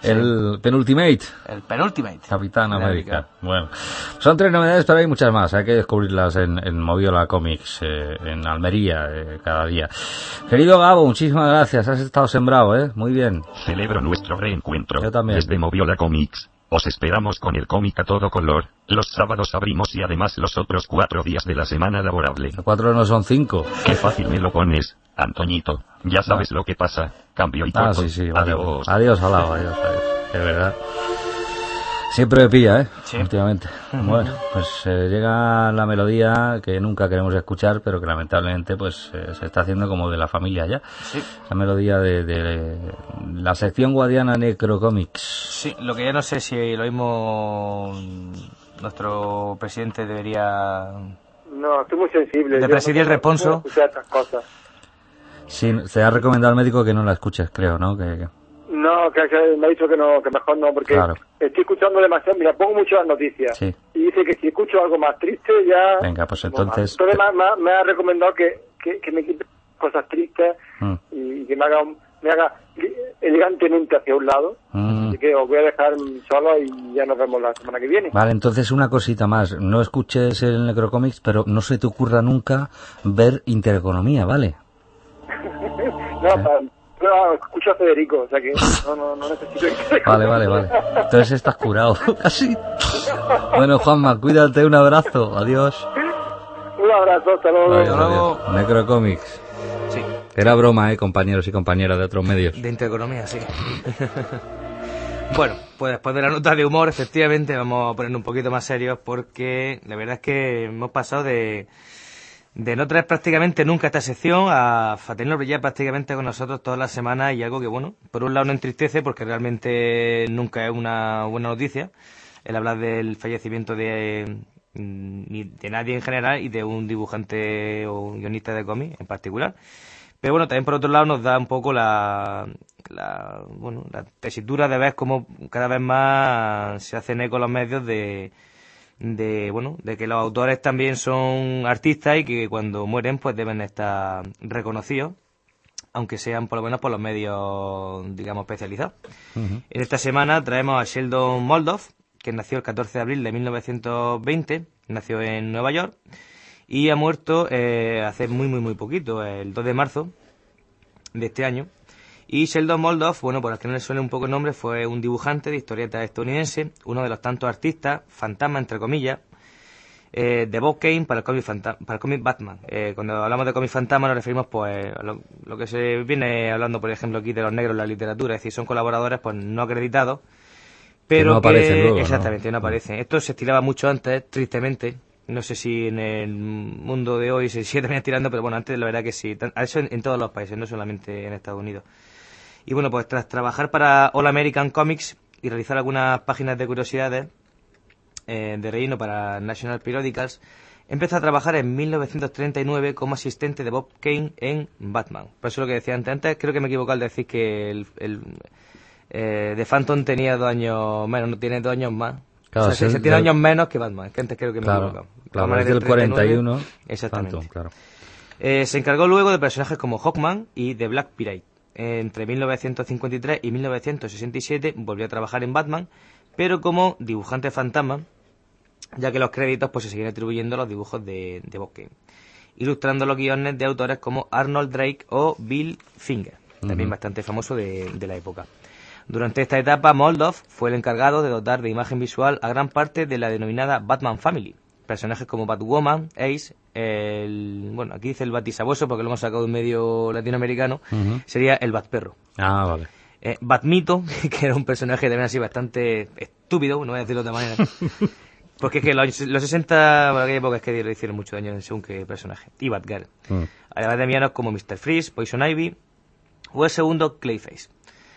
El penultimate. El penultimate. Capitán América. América. Bueno, son tres novedades, pero hay muchas más. Hay que descubrirlas en, en Moviola Comics, eh, en Almería, eh, cada día. Querido Gabo, muchísimas gracias. Has estado sembrado, ¿eh? Muy bien. Celebro nuestro reencuentro. Yo también. Desde Moviola Comics. Os esperamos con el cómic a todo color. Los sábados abrimos y además los otros cuatro días de la semana laborable. Cuatro no son cinco. Qué fácil me lo pones, Antoñito. Ya sabes lo que pasa. Cambio y corto. Ah, sí, sí. Vale. Adiós. Adiós, Alao, adiós, adiós. De verdad. Siempre me pilla, ¿eh? Sí. Últimamente. Bueno, pues eh, llega la melodía que nunca queremos escuchar, pero que lamentablemente pues eh, se está haciendo como de la familia ya. Sí. La melodía de, de la sección guadiana Necrocomics. Sí, lo que yo no sé si lo mismo nuestro presidente debería... No, estoy muy sensible. De Yo presidir el no- no responso. puedo escuchar estas cosas. Sí, se ha recomendado al médico que no la escuches, creo, ¿no? Que, que- No, que, que me ha dicho que no, que mejor no, porque Claro. estoy escuchando demasiado. Mira, pongo mucho las noticias. Sí. Y dice que si escucho algo más triste ya... Venga, pues como más. entonces- Entonces me, ha- me ha- me ha recomendado que, que, que me quite cosas tristes Mm. y que me haga, un- me haga elegantemente hacia un lado. Mm. Así que os voy a dejar solo y ya nos vemos la semana que viene. Vale, entonces una cosita más. No escuches el Necrocomics, pero no se te ocurra nunca ver Intereconomía, ¿vale? No, pa- pero escucho a Federico, o sea que no, no, no necesito... Vale, vale, vale. Entonces estás curado, casi. Bueno, Juanma, cuídate, un abrazo. Adiós. Un abrazo, hasta luego. Adiós, Hasta luego. adiós. Necrocomics. Sí, Era broma, ¿eh? Compañeros y compañeras de otros medios. de intereconomía, sí. Bueno, pues después de la nota de humor, efectivamente, vamos a ponernos un poquito más serios porque la verdad es que hemos pasado de, de no traer prácticamente nunca esta sección a, a tenerlo ya prácticamente con nosotros todas las semanas y algo que, bueno, por un lado nos entristece porque realmente nunca es una buena noticia el hablar del fallecimiento de, ni de nadie en general y de un dibujante o un guionista de cómic en particular. Pero bueno, también por otro lado nos da un poco la, la, bueno, la tesitura de ver cómo cada vez más se hacen eco los medios de, de, bueno, de que los autores también son artistas y que cuando mueren pues deben estar reconocidos, aunque sean por lo menos por los medios, digamos, especializados. Uh-huh. En esta semana traemos a Sheldon Moldoff, que nació el catorce de abril de mil novecientos veinte, nació en Nueva York, y ha muerto eh, hace muy, muy, muy poquito, el dos de marzo de este año. Y Sheldon Moldoff, bueno, por los que no les suene un poco el nombre, fue un dibujante de historieta estadounidense, uno de los tantos artistas, fantasma entre comillas, eh, de Bob Kane para el cómic, fanta- para el cómic Batman. Eh, cuando hablamos de cómic fantasma nos referimos pues a lo, lo que se viene hablando, por ejemplo, aquí de los negros en la literatura, es decir, son colaboradores pues no acreditados, pero que no aparecen luego, exactamente, ¿no? no aparecen. Esto se estiraba mucho antes, tristemente. No sé si en el mundo de hoy se sigue también estirando, pero bueno, antes la verdad que sí. Eso en, en todos los países, no solamente en Estados Unidos. Y bueno, pues tras trabajar para All American Comics y realizar algunas páginas de curiosidades eh, de relleno para National Periodicals, empezó a trabajar en mil novecientos treinta y nueve como asistente de Bob Kane en Batman. Por eso lo que decía antes, antes creo que me he equivocado al decir que el, el eh, The Phantom tenía dos años menos, no tiene dos años más. Claro, o sea, se tiene años menos que Batman, que antes creo que me claro, he equivocado. Claro, es del cuarenta y uno. Exactamente. Phantom, claro. Eh, se encargó luego de personajes como Hawkman y The Black Pirate. Eh, entre mil novecientos cincuenta y tres y mil novecientos sesenta y siete volvió a trabajar en Batman, pero como dibujante fantasma, ya que los créditos pues se siguen atribuyendo a los dibujos de, de Bob Kane, ilustrando los guiones de autores como Arnold Drake o Bill Finger, también uh-huh. bastante famoso de, de la época. Durante esta etapa, Moldoff fue el encargado de dotar de imagen visual a gran parte de la denominada Batman Family. Personajes como Batwoman, Ace, el, bueno, aquí dice el Batisabueso porque lo hemos sacado de un medio latinoamericano, uh-huh. sería el Batperro. Ah, vale. Eh, Batmito, que era un personaje también así bastante estúpido, no voy a decirlo de otra manera, porque es que los, los sesenta, por aquella época es que le hicieron mucho daño según qué personaje. Y Batgirl. Uh-huh. Además de villanos como mister Freeze, Poison Ivy o el segundo Clayface.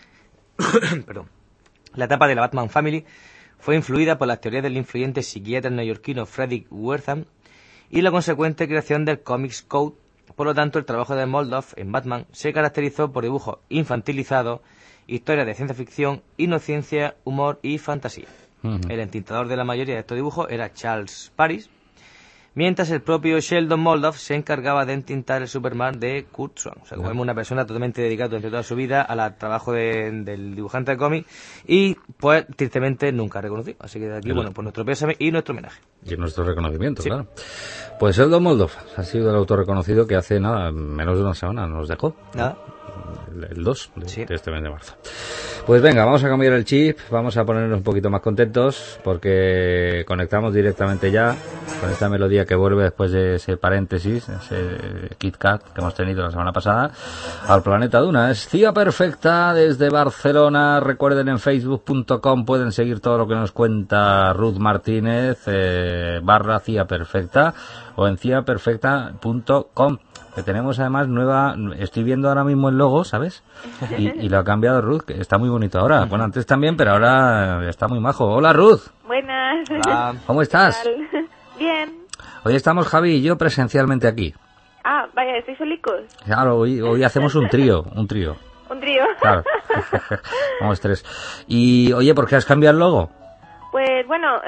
Perdón. La etapa de la Batman Family fue influida por las teorías del influyente psiquiatra neoyorquino Frederick Wertham y la consecuente creación del Comics Code. Por lo tanto, el trabajo de Moldoff en Batman se caracterizó por dibujos infantilizados, historias de ciencia ficción, inocencia, humor y fantasía. Uh-huh. El entintador de la mayoría de estos dibujos era Charles Paris, mientras el propio Sheldon Moldoff se encargaba de entintar el Superman de Kurt Swan. O sea, como vemos, una persona totalmente dedicada durante toda su vida al trabajo de, del dibujante de cómic y, pues, tristemente nunca reconocido. Así que de aquí, bueno, pues nuestro pésame y nuestro homenaje. Y nuestro reconocimiento, sí. Claro. Pues Sheldon Moldoff ha sido el autor reconocido que hace nada, menos de una semana nos dejó. Nada. El dos de, sí. de este mes de marzo. Pues venga, vamos a cambiar el chip, vamos a ponernos un poquito más contentos porque conectamos directamente ya con esta melodía que vuelve después de ese paréntesis, ese Kit Kat que hemos tenido la semana pasada, al planeta Duna. Es C I A Perfecta desde Barcelona. Recuerden, en facebook punto com pueden seguir todo lo que nos cuenta Ruth Martínez, eh, barra C I A Perfecta, o en C I A perfecta punto com. Que tenemos además nueva, estoy viendo ahora mismo el logo, ¿sabes? Y, y lo ha cambiado Ruth, que está muy bonito ahora. Bueno, antes también, pero ahora está muy majo. Hola, Ruth. Buenas. Hola. ¿Cómo estás? Bien. Hoy estamos Javi y yo presencialmente aquí. Ah, vaya, ¿estáis solicos? Claro, hoy, hoy hacemos un trío, un trío. Un trío. Claro. Vamos tres. Y, oye, ¿por qué has cambiado el logo? Pues, bueno...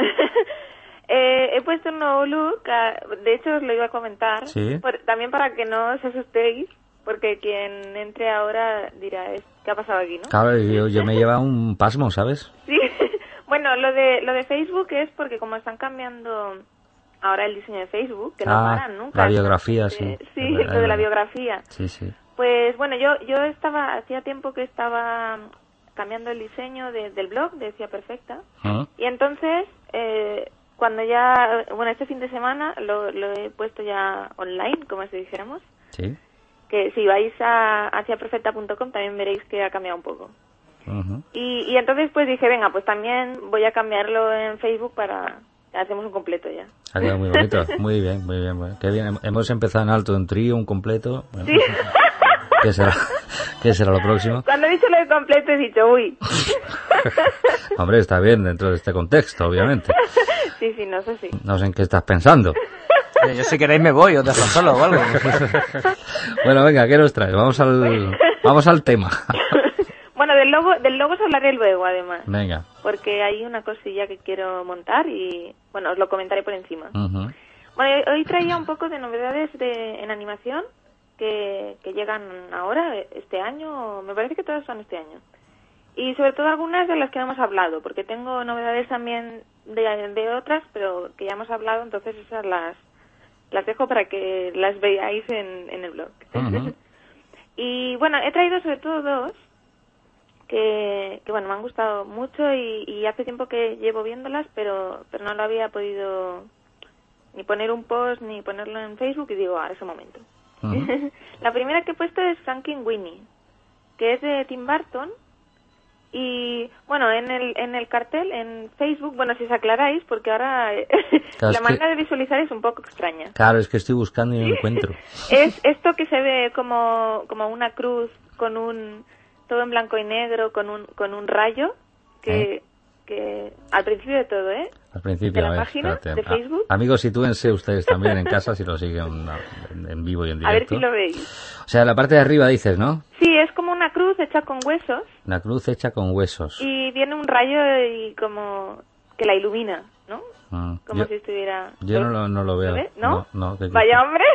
Eh, he puesto un nuevo look, de hecho os lo iba a comentar, ¿Sí? por, también para que no os asustéis, porque quien entre ahora dirá, ¿qué ha pasado aquí, no? Claro, yo, yo me lleva un pasmo, ¿sabes? Sí, bueno, lo de lo de Facebook es porque como están cambiando ahora el diseño de Facebook, que no ah, paran nunca. La biografía, eh, sí. Sí, lo de la biografía. Sí, sí. Pues bueno, yo yo estaba, hacía tiempo que estaba cambiando el diseño de, del blog de C I A Perfecta, ¿Ah? y entonces... Eh, cuando ya, bueno, este fin de semana lo, lo he puesto ya online, como si dijéramos. Sí. Que si vais a, a C I A perfecta punto com también veréis que ha cambiado un poco. Uh-huh. Y, y entonces pues dije, venga, pues también voy a cambiarlo en Facebook para... Hacemos un completo ya. Ha quedado muy bonito. Muy bien, muy bien. Bueno, qué bien. Hemos empezado en alto, en trío, un completo. Bueno, sí. ¿Qué será? ¿Qué será lo próximo? Cuando he dicho lo de completo he dicho, uy. Hombre, está bien dentro de este contexto, obviamente. Sí, sí, no sé si. No sé en qué estás pensando. Yo si queréis me voy, os dejo solo o algo. Bueno, venga, ¿qué nos traes? Vamos al, vamos al tema. Bueno, del logo, del logo os hablaré luego, además. Venga. Porque hay una cosilla que quiero montar y, bueno, os lo comentaré por encima. Uh-huh. Bueno, hoy traía un poco de novedades de, en animación que, que llegan ahora, este año, me parece que todas son este año. Y sobre todo algunas de las que no hemos hablado, porque tengo novedades también de, de otras, pero que ya hemos hablado, entonces esas las, las dejo para que las veáis en, en el blog. Uh-huh. Y bueno, he traído sobre todo dos que, que bueno, me han gustado mucho y, y hace tiempo que llevo viéndolas, pero, pero no lo había podido ni poner un post ni ponerlo en Facebook y digo, ah, es el momento. Uh-huh. La primera que he puesto es Frankenweenie, que es de Tim Burton. Y bueno, en el en el cartel, en Facebook, bueno, si os aclaráis, porque ahora claro, la manera que... de visualizar es un poco extraña. Claro, es que estoy buscando y no encuentro. Es esto que se ve como, como una cruz con un, todo en blanco y negro, con un con un rayo, que, ¿Eh? que al principio de todo, ¿eh? Al principio, de la a ver, página espérate. de Facebook. A, amigos, sitúense ustedes también en casa si lo siguen en, en vivo y en directo. A ver si lo veis. O sea, la parte de arriba dices, ¿no? Sí, es como una cruz hecha con huesos. Una cruz hecha con huesos. Y viene un rayo y como que la ilumina, ¿no? Mm, como yo, si estuviera... Yo no lo, no lo veo. ¿No? no, no ¿qué, Vaya qué? hombre.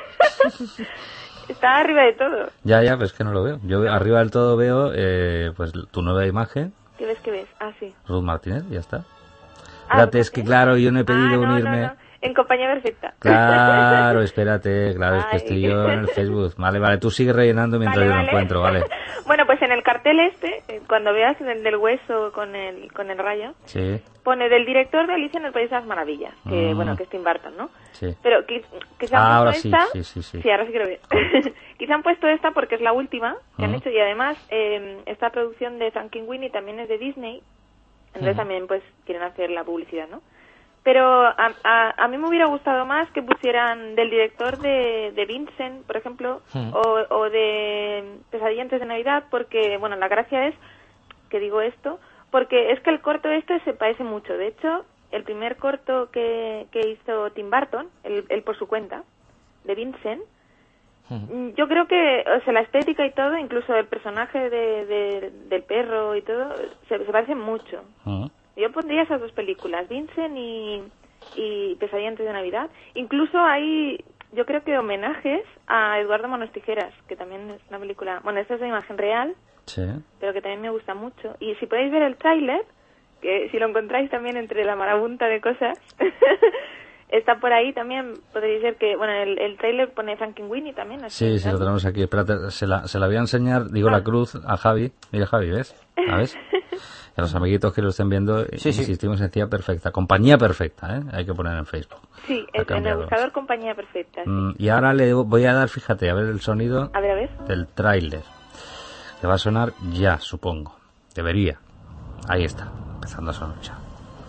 Está arriba de todo. Ya, ya, pues es que no lo veo. Yo no. Arriba del todo veo eh, pues tu nueva imagen. ¿Qué ves, qué ves? Ah, sí. Ruth Martínez, ya está. Ah, espérate, es que claro, yo no he pedido ah, no, unirme. No, no. En compañía perfecta. Claro, espérate, claro, Ay. es que estoy yo en el Facebook. Vale, vale, tú sigues rellenando mientras vale, yo lo vale. encuentro, vale. Bueno, pues en el cartel este, cuando veas el del hueso con el con el rayo, sí. pone del director de Alicia en el País de las Maravillas, que Mm. bueno, que es Tim Burton, ¿no? Sí. Pero que, que se han Ah, ahora puesto sí, esta, sí, sí, sí. sí, ahora sí que lo veo. Quizá han puesto esta porque es la última que han Mm. hecho y además eh, esta producción de Frankenweenie también es de Disney, entonces Mm. también pues quieren hacer la publicidad, ¿no? Pero a, a, a mí me hubiera gustado más que pusieran del director de, de Vincent, por ejemplo, Hmm. o, o de Pesadilla antes de Navidad, porque, bueno, la gracia es que digo esto, porque es que el corto este se parece mucho. De hecho, el primer corto que, que hizo Tim Burton, él, él por su cuenta, de Vincent, Hmm. yo creo que, o sea, la estética y todo, incluso el personaje de, de, del perro y todo, se, se parecen mucho. Mm. Yo pondría esas dos películas, Vincent y, y Pesadilla antes de Navidad. Incluso hay, yo creo que homenajes a Eduardo Manos Tijeras, que también es una película, bueno, esta es de imagen real, sí, pero que también me gusta mucho. Y si podéis ver el tráiler, que si lo encontráis también entre la marabunta de cosas, está por ahí también, podréis ver que, bueno, el, el tráiler pone Frankenweenie también. Así, sí, sí, lo tenemos aquí. Espérate, se la, se la voy a enseñar, digo, ah. la cruz a Javi. Mira, Javi, ¿ves? ¿La ves? A los amiguitos que lo estén viendo, sí, insistimos sí. en Cía Perfecta. Compañía Perfecta, ¿eh? Hay que poner en Facebook. Sí, es en el buscador Compañía Perfecta. Sí. Mm, y ahora le voy a dar, fíjate, a ver el sonido a ver, a ver. del tráiler. Que va a sonar ya, supongo. Debería. Ahí está, empezando a sonar ya.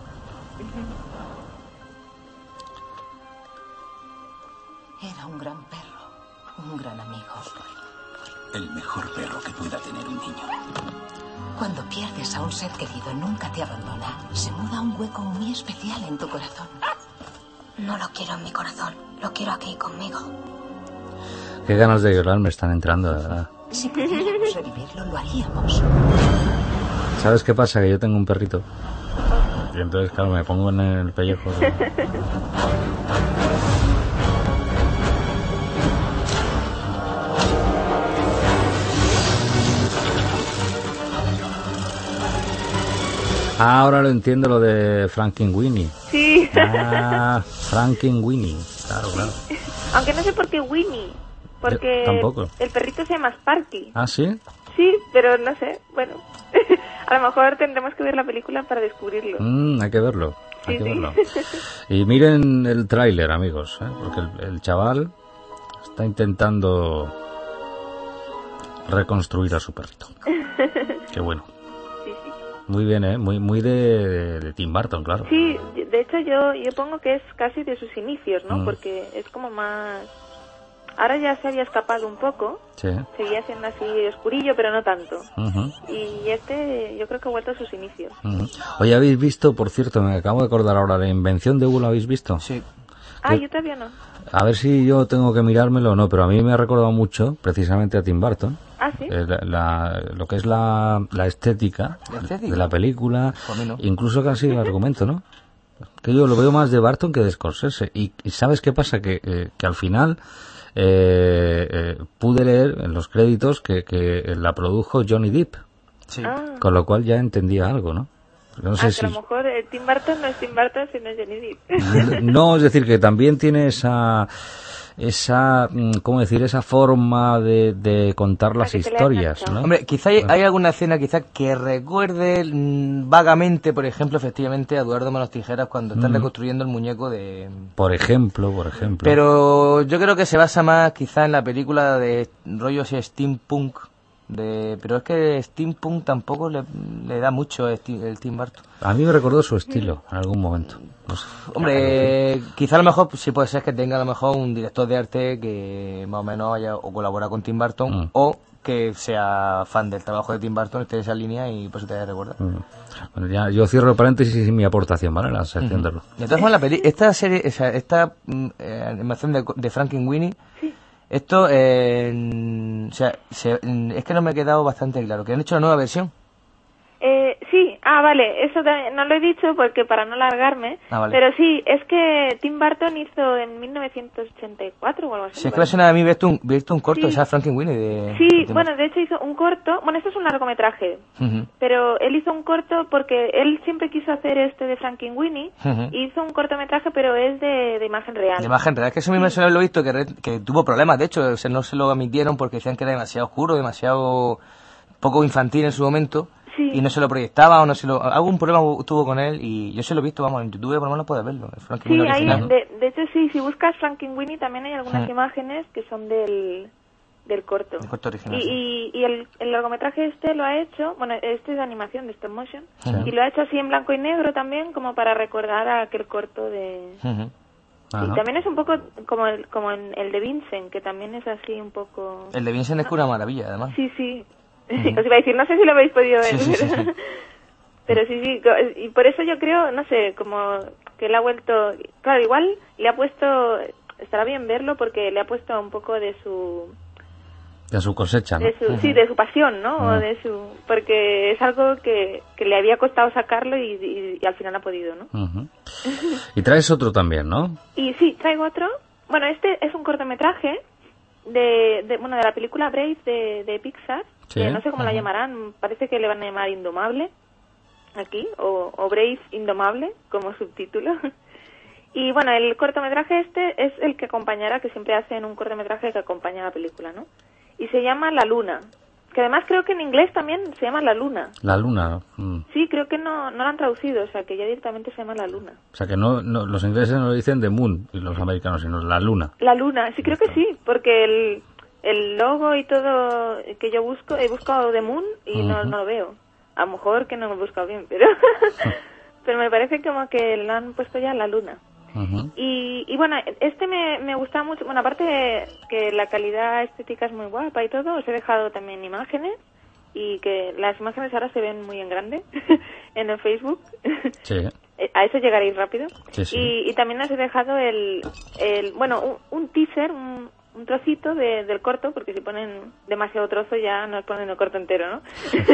Era un gran perro, un gran amigo. El mejor perro que pueda tener un niño. Cuando pierdes a un ser querido, nunca te abandona. Se muda un hueco muy especial en tu corazón. No lo quiero en mi corazón, lo quiero aquí conmigo. Qué ganas de llorar me están entrando, de verdad. Si pudiéramos revivirlo, lo haríamos. ¿Sabes qué pasa? Que yo tengo un perrito. Y entonces, claro, me pongo en el pellejo. ¿Sí? Ah, ahora lo entiendo, lo de Frankenweenie. Sí. Ah, Frankenweenie, claro, claro. Aunque no sé por qué Winnie, porque Yo, tampoco. El perrito se llama Sparky. ¿Ah, sí? Sí, pero no sé, bueno, a lo mejor tendremos que ver la película para descubrirlo. Mm, hay que verlo, hay sí, que sí. verlo. Y miren el tráiler, amigos, ¿eh? Porque el, el chaval está intentando reconstruir a su perrito. Qué bueno. Muy bien, ¿eh? Muy muy de, de, de Tim Burton, claro. Sí, de hecho yo yo pongo que es casi de sus inicios, ¿no? Mm. Porque es como más... Ahora ya se había escapado un poco. Sí. Seguía siendo así oscurillo, pero no tanto. Uh-huh. Y este yo creo que ha vuelto a sus inicios. Uh-huh. Oye, ¿habéis visto, por cierto, me acabo de acordar ahora, la invención de Hugo, ¿lo habéis visto? Sí. Ah, yo todavía no. A ver si yo tengo que mirármelo o no, pero a mí me ha recordado mucho, precisamente a Tim Burton. Ah, sí. Eh, la, la, lo que es la, la, estética ¿La estética de la película, no. incluso casi el argumento, ¿no? Que yo lo veo más de Burton que de Scorsese. Y, y ¿sabes qué pasa? Que, eh, que al final eh, eh, pude leer en los créditos que, que la produjo Johnny Depp. Sí. Ah. Con lo cual ya entendía algo, ¿no? No sé ah, si... a lo mejor eh, Tim Burton no es Tim Burton, sino Johnny Depp. No, es decir, que también tiene esa... esa, ¿cómo decir? Esa forma de, de contar las historias, ¿no? Hombre, quizá hay, hay alguna escena quizá que recuerde mmm, vagamente, por ejemplo, efectivamente, a Eduardo Manos Tijeras cuando están mm. reconstruyendo el muñeco de... Por ejemplo, por ejemplo. Pero yo creo que se basa más quizá en la película de rollo así steampunk, de pero es que steampunk tampoco le, le da mucho el Tim Burton. A mí me recordó su estilo en algún momento. No sé. Hombre, eh, quizá a lo mejor sí puede ser que tenga a lo mejor un director de arte que más o menos haya o colabora con Tim Burton mm. o que sea fan del trabajo de Tim Burton, esté en esa línea y por eso te haya recordado. Mm. Bueno, ya yo cierro el paréntesis y mi aportación, ¿vale? La sección de uh-huh. Y entonces la peli esta serie, o sea, esta eh, animación de, de Frankenweenie, sí. Esto, eh, o sea, se, es que no me ha quedado bastante claro. ¿Que han hecho la nueva versión? Eh, sí, ah, vale, eso te, no lo he dicho porque para no largarme, ah, vale. Pero sí, es que Tim Burton hizo en mil novecientos ochenta y cuatro o algo así. Sí, es que me suena a mí, visto un, visto un corto, sí. O sea, Frankenweenie de... Sí, de bueno, de hecho hizo un corto, bueno, esto es un largometraje, uh-huh. Pero él hizo un corto porque él siempre quiso hacer este de Frankenweenie, uh-huh. Y hizo un cortometraje, pero es de, de imagen real. De imagen real, es que eso mismo sí. Lo he visto, que, que tuvo problemas, de hecho, o sea, no se lo admitieron porque decían que era demasiado oscuro, demasiado poco infantil en su momento. Sí. Y no se lo proyectaba o no se lo... Algún problema tuvo con él y yo se lo he visto, vamos, en YouTube por lo menos puedes verlo. Sí, hay, de, de hecho sí, si buscas Frankenweenie también hay algunas sí. imágenes que son del, del corto. El corto original, y, sí. y, y el, el largometraje este lo ha hecho, bueno, este es de animación, de stop motion, sí. Y lo ha hecho así en blanco y negro también, como para recordar a aquel corto de... Uh-huh. Y también es un poco como el, como en el de Vincent, que también es así un poco... El de Vincent es una maravilla, además. Sí, sí. Uh-huh. Os iba a decir, no sé si lo habéis podido ver, sí, sí, pero... Sí, sí. Pero sí, sí, y por eso yo creo, no sé, como que él ha vuelto... Claro, igual le ha puesto... Estará bien verlo porque le ha puesto un poco de su... De su cosecha, ¿no? De su, uh-huh. Sí, de su pasión, ¿no? Uh-huh. O de su, porque es algo que, que le había costado sacarlo y, y, y al final ha podido, ¿no? Uh-huh. Y traes otro también, ¿no? Y sí, traigo otro. Bueno, este es un cortometraje de, de bueno, de la película Brave de, de Pixar. Sí. Que no sé cómo uh-huh. la llamarán. Parece que le van a llamar Indomable aquí, o, o Brave Indomable como subtítulo. Y bueno, el cortometraje este es el que acompañará, que siempre hacen un cortometraje que acompaña a la película, ¿no? Y se llama La Luna, que además creo que en inglés también se llama La Luna. La Luna. Mm. Sí, creo que no, no lo han traducido, o sea, que ya directamente se llama La Luna. O sea, que no, no los ingleses no lo dicen The Moon y los americanos, sino La Luna. La Luna, sí, creo que sí, porque el, el logo y todo que yo busco, he buscado The Moon y uh-huh. no, no lo veo. A lo mejor que no lo he buscado bien, pero pero me parece como que lo han puesto ya La Luna. Uh-huh. Y, y bueno, este me, me gusta mucho. Bueno, aparte de que la calidad estética es muy guapa y todo, os he dejado también imágenes y que las imágenes ahora se ven muy en grande en el Facebook. Sí. A eso llegaréis rápido. Sí, sí. Y, y también os he dejado el, el bueno, un, un teaser, un, un trocito de, del corto, porque si ponen demasiado trozo ya nos ponen el corto entero, ¿no?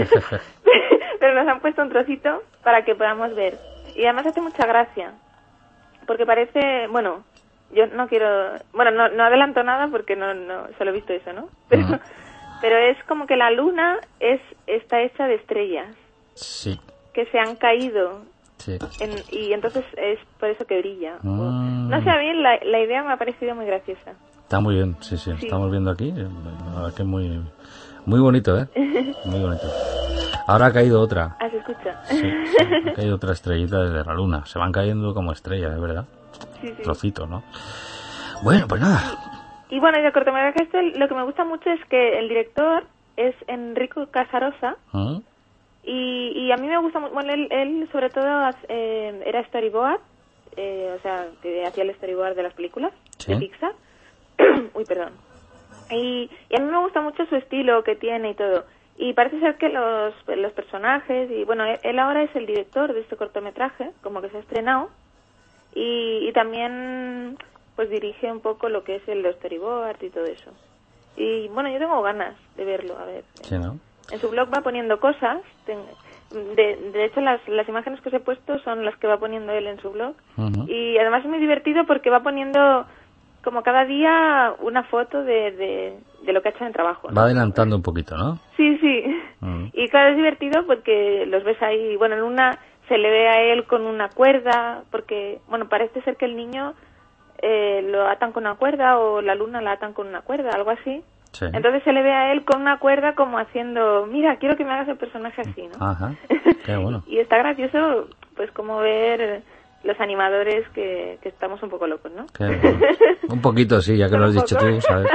Pero nos han puesto un trocito para que podamos ver. Y además hace mucha gracia. Porque parece, bueno, yo no quiero, bueno, no, no adelanto nada porque no, no solo he visto eso, ¿no? Pero, uh-huh. pero es como que la luna es está hecha de estrellas. Sí. Que se han caído. Sí. En, y entonces es por eso que brilla. Mm. No sé, a mí la, la idea me ha parecido muy graciosa. Está muy bien, sí, sí, sí. Estamos viendo aquí, la verdad que es muy, muy bonito, ¿eh? Muy bonito. Ahora ha caído otra. Ah, se escucha. Sí, sí, ha caído otra estrellita desde la luna. Se van cayendo como estrellas, ¿verdad? Sí, sí. Trocitos, ¿no? Bueno, pues nada. Y, y bueno, y de cortometraje este, lo que me gusta mucho es que el director es Enrico Casarosa. ¿Mm? Y, y a mí me gusta mucho, bueno, él, él sobre todo eh, era storyboard, eh, o sea, que hacía el storyboard de las películas ¿Sí? de Pixar. Uy, perdón. Y, y a mí me gusta mucho su estilo que tiene y todo. Y parece ser que los, los personajes, y bueno, él ahora es el director de este cortometraje, como que se ha estrenado, y, y también pues dirige un poco lo que es el storyboard y todo eso. Y bueno, yo tengo ganas de verlo, a ver. Sí, ¿no? En su blog va poniendo cosas, de, de hecho las, las imágenes que os he puesto son las que va poniendo él en su blog, uh-huh. Y además es muy divertido porque va poniendo como cada día una foto de, de, de lo que ha hecho en el trabajo, ¿no? Va adelantando un poquito, ¿no? Sí, sí. Uh-huh. Y claro, es divertido porque los ves ahí, bueno, en una se le ve a él con una cuerda, porque, bueno, parece ser que el niño eh, lo atan con una cuerda o la luna la atan con una cuerda, algo así. Sí. Entonces se le ve a él con una cuerda como haciendo, mira, quiero que me hagas el personaje así, ¿no? Ajá, qué bueno. Y está gracioso, pues, como ver los animadores que, que estamos un poco locos, ¿no? Qué bueno. Un poquito, sí, ya que lo has dicho tú, ¿sabes?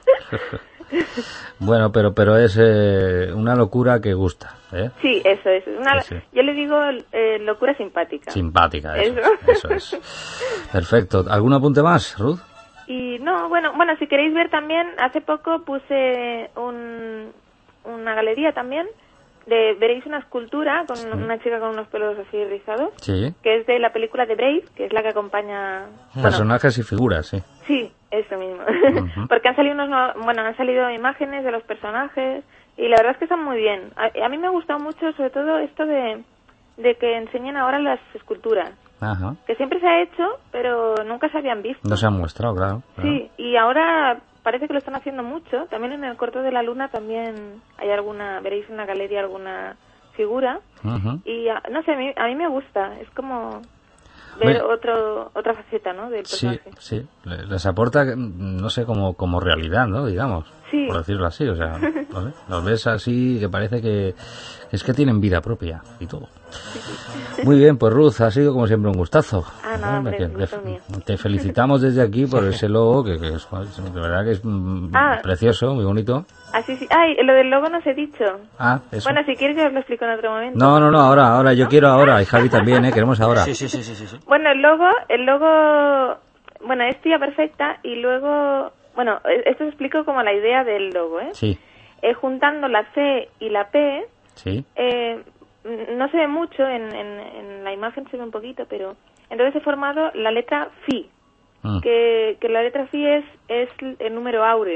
Bueno, pero pero es eh, una locura que gusta, ¿eh? Sí, eso es. Una, sí, sí. Yo le digo eh, locura simpática. Simpática, eso, eso es. Perfecto. ¿Algún apunte más, Ruth? Y no, bueno, bueno, si queréis ver también, hace poco puse un, una galería también, de veréis una escultura con sí. una chica con unos pelos así rizados, sí. que es de la película de Brave, que es la que acompaña... Personajes bueno, y figuras, sí. Sí, eso mismo. Uh-huh. Porque han salido unos, bueno, han salido imágenes de los personajes y la verdad es que están muy bien. A, a mí me ha gustado mucho, sobre todo esto de, de que enseñen ahora las esculturas. Ajá. Que siempre se ha hecho, pero nunca se habían visto. No se han mostrado, claro, claro. Sí, y ahora parece que lo están haciendo mucho. También en el corto de la luna también hay alguna, veréis en la galería alguna figura. Uh-huh. Y no sé, a mí, a mí me gusta. Es como ver me... otro otra faceta, ¿no? Del personaje. Sí, sí. Les aporta, no sé, como como realidad, ¿no? Digamos. Sí. Por decirlo así, o sea, no sé, los ves así que parece que es que tienen vida propia y todo. Muy bien, pues Ruth, ha sido como siempre un gustazo. Ah, no, hombre, que, gusto mío. Te felicitamos desde aquí por ese logo, que, que es, de verdad que es ah, precioso, muy bonito. Ah, sí, sí. Ay, lo del logo no os he dicho. Ah, eso. Bueno, si quieres yo os lo explico en otro momento. No, no, no, ahora, ahora, yo ¿no? quiero ahora, y Javi también, ¿eh? Queremos ahora. Sí, sí, sí, sí, sí, sí. Bueno, el logo, el logo, bueno, es tía perfecta y luego, bueno, esto os explico como la idea del logo, ¿eh? Sí. Eh, juntando la C y la P, sí. Eh, no se ve mucho, en, en, en la imagen se ve un poquito, pero entonces he formado la letra Phi, uh. que, que la letra Phi es, es el número áureo,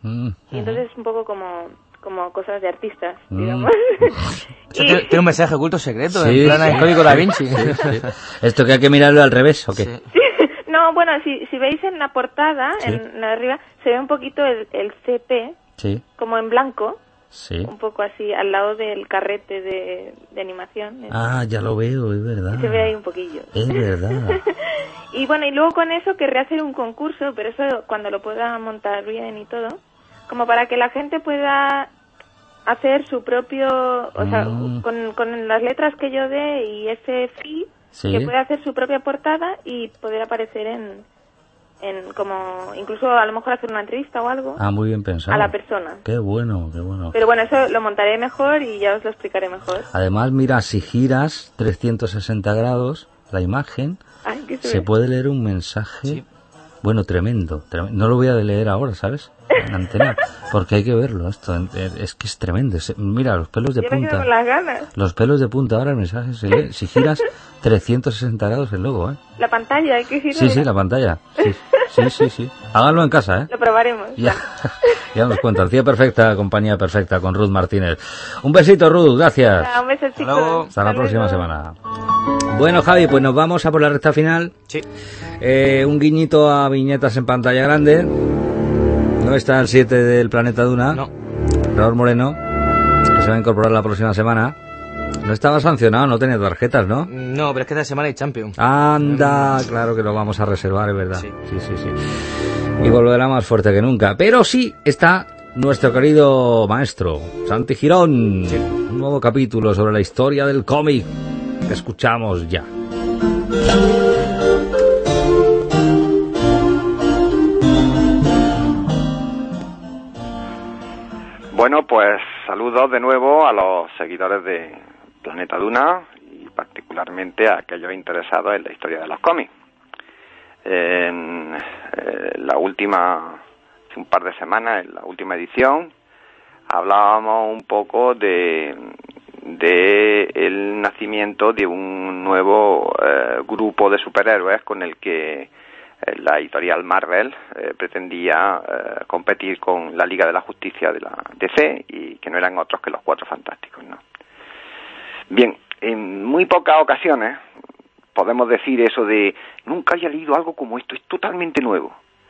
Mm. Y entonces es un poco como como cosas de artistas, Mm. digamos. Y... Tiene un mensaje oculto secreto, Sí, en plan sí, el código Da sí, Vinci. sí, sí. ¿Esto que hay que mirarlo al revés o qué? Sí. No, bueno, si, si veis en la portada, Sí. en la de arriba, se ve un poquito el, el C P, Sí, como en blanco, sí. un poco así, al lado del carrete de, de animación. Ah, ya lo veo, es verdad. Se ve ahí un poquillo. Es verdad. Y bueno, y luego con eso querré hacer un concurso, pero eso cuando lo pueda montar bien y todo, como para que la gente pueda hacer su propio, o sea, Mm. con, con las letras que yo dé y ese feed, Sí. que pueda hacer su propia portada y poder aparecer en, en como, incluso a lo mejor hacer una entrevista o algo Ah, muy bien pensado. a la persona. Qué bueno, qué bueno. Pero bueno, eso lo montaré mejor y ya os lo explicaré mejor. Además, mira, si giras trescientos sesenta grados la imagen, Ay, ¿qué se se ve? puede leer un mensaje, Sí. bueno, tremendo, tremendo. No lo voy a leer ahora, ¿sabes? En antena, porque hay que verlo esto. Es que es tremendo. Se- Mira, los pelos de Yo me quedo punta. con las ganas. Los pelos de punta, ahora el mensaje se lee. Si giras trescientos sesenta grados el logo, ¿eh? La pantalla, hay que girarla. Sí, sí, la pantalla. Sí, sí, sí, sí. Háganlo en casa, ¿eh? Lo probaremos. Ya, ya nos cuentan. Cía Perfecta, compañía perfecta con Ruth Martínez. Un besito, Ruth, gracias. Ya, un beso, chicos. luego. Hasta la Hasta próxima luego. semana. Bueno, Javi, pues nos vamos a por la recta final. Sí. Eh, un guiñito a viñetas en pantalla grande. No está el siete del Planeta Duna. No. Raúl Moreno, que se va a incorporar la próxima semana. No estaba sancionado, no tenía tarjetas, ¿no? No, pero es que esta semana hay Champions. Anda, claro que lo vamos a reservar, es verdad. Sí. Sí, sí, sí. Y volverá más fuerte que nunca. Pero sí está nuestro querido maestro, Santi Girón. Un nuevo capítulo sobre la historia del cómic que escuchamos ya. Bueno, pues saludos de nuevo a los seguidores de Planeta Duna y particularmente a aquellos interesados en la historia de los cómics. En eh, la última, hace un par de semanas, en la última edición, hablábamos un poco de, de el nacimiento de un nuevo eh, grupo de superhéroes con el que la editorial Marvel eh, pretendía eh, competir con la Liga de la Justicia de la D C y que no eran otros que los Cuatro Fantásticos, ¿no? Bien, en muy pocas ocasiones podemos decir eso de nunca haya leído algo como esto, es totalmente nuevo.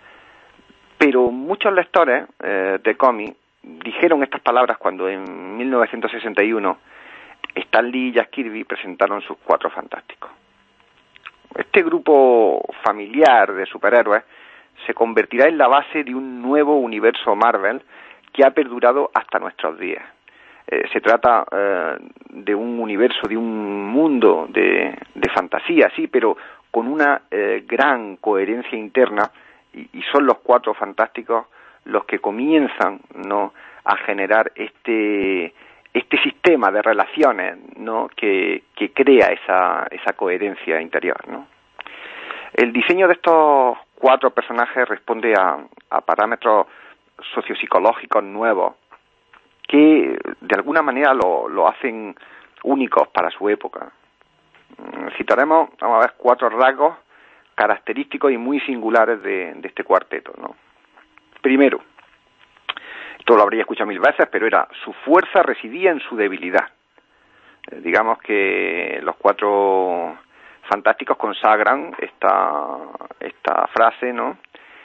Pero muchos lectores eh, de cómic dijeron estas palabras cuando en mil novecientos sesenta y uno Stan Lee y Jack Kirby presentaron sus Cuatro Fantásticos. Este grupo familiar de superhéroes se convertirá en la base de un nuevo universo Marvel que ha perdurado hasta nuestros días. Eh, se trata eh, de un universo, de un mundo de, de fantasía, sí, pero con una eh, gran coherencia interna y, y son los Cuatro Fantásticos los que comienzan, ¿no?, a generar este este sistema de relaciones, ¿no?, que, que crea esa esa coherencia interior, ¿no? El diseño de estos cuatro personajes responde a, a parámetros sociopsicológicos nuevos que de alguna manera lo, lo hacen únicos para su época. Citaremos, vamos a ver, cuatro rasgos característicos y muy singulares de, de este cuarteto, ¿no? Primero, esto lo habría escuchado mil veces, pero era su fuerza residía en su debilidad. Eh, digamos que los Cuatro Fantásticos consagran esta esta frase, ¿no?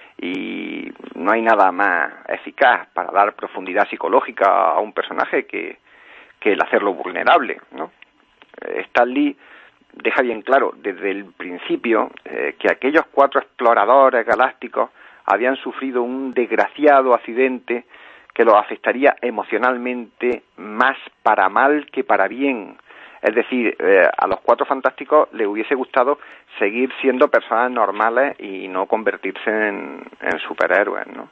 Y no hay nada más eficaz para dar profundidad psicológica a un personaje que, que el hacerlo vulnerable, ¿no? Stan Lee deja bien claro desde el principio eh, que aquellos cuatro exploradores galácticos habían sufrido un desgraciado accidente que los afectaría emocionalmente más para mal que para bien. Es decir, eh, a los Cuatro Fantásticos les hubiese gustado seguir siendo personas normales y no convertirse en, en superhéroes, ¿no?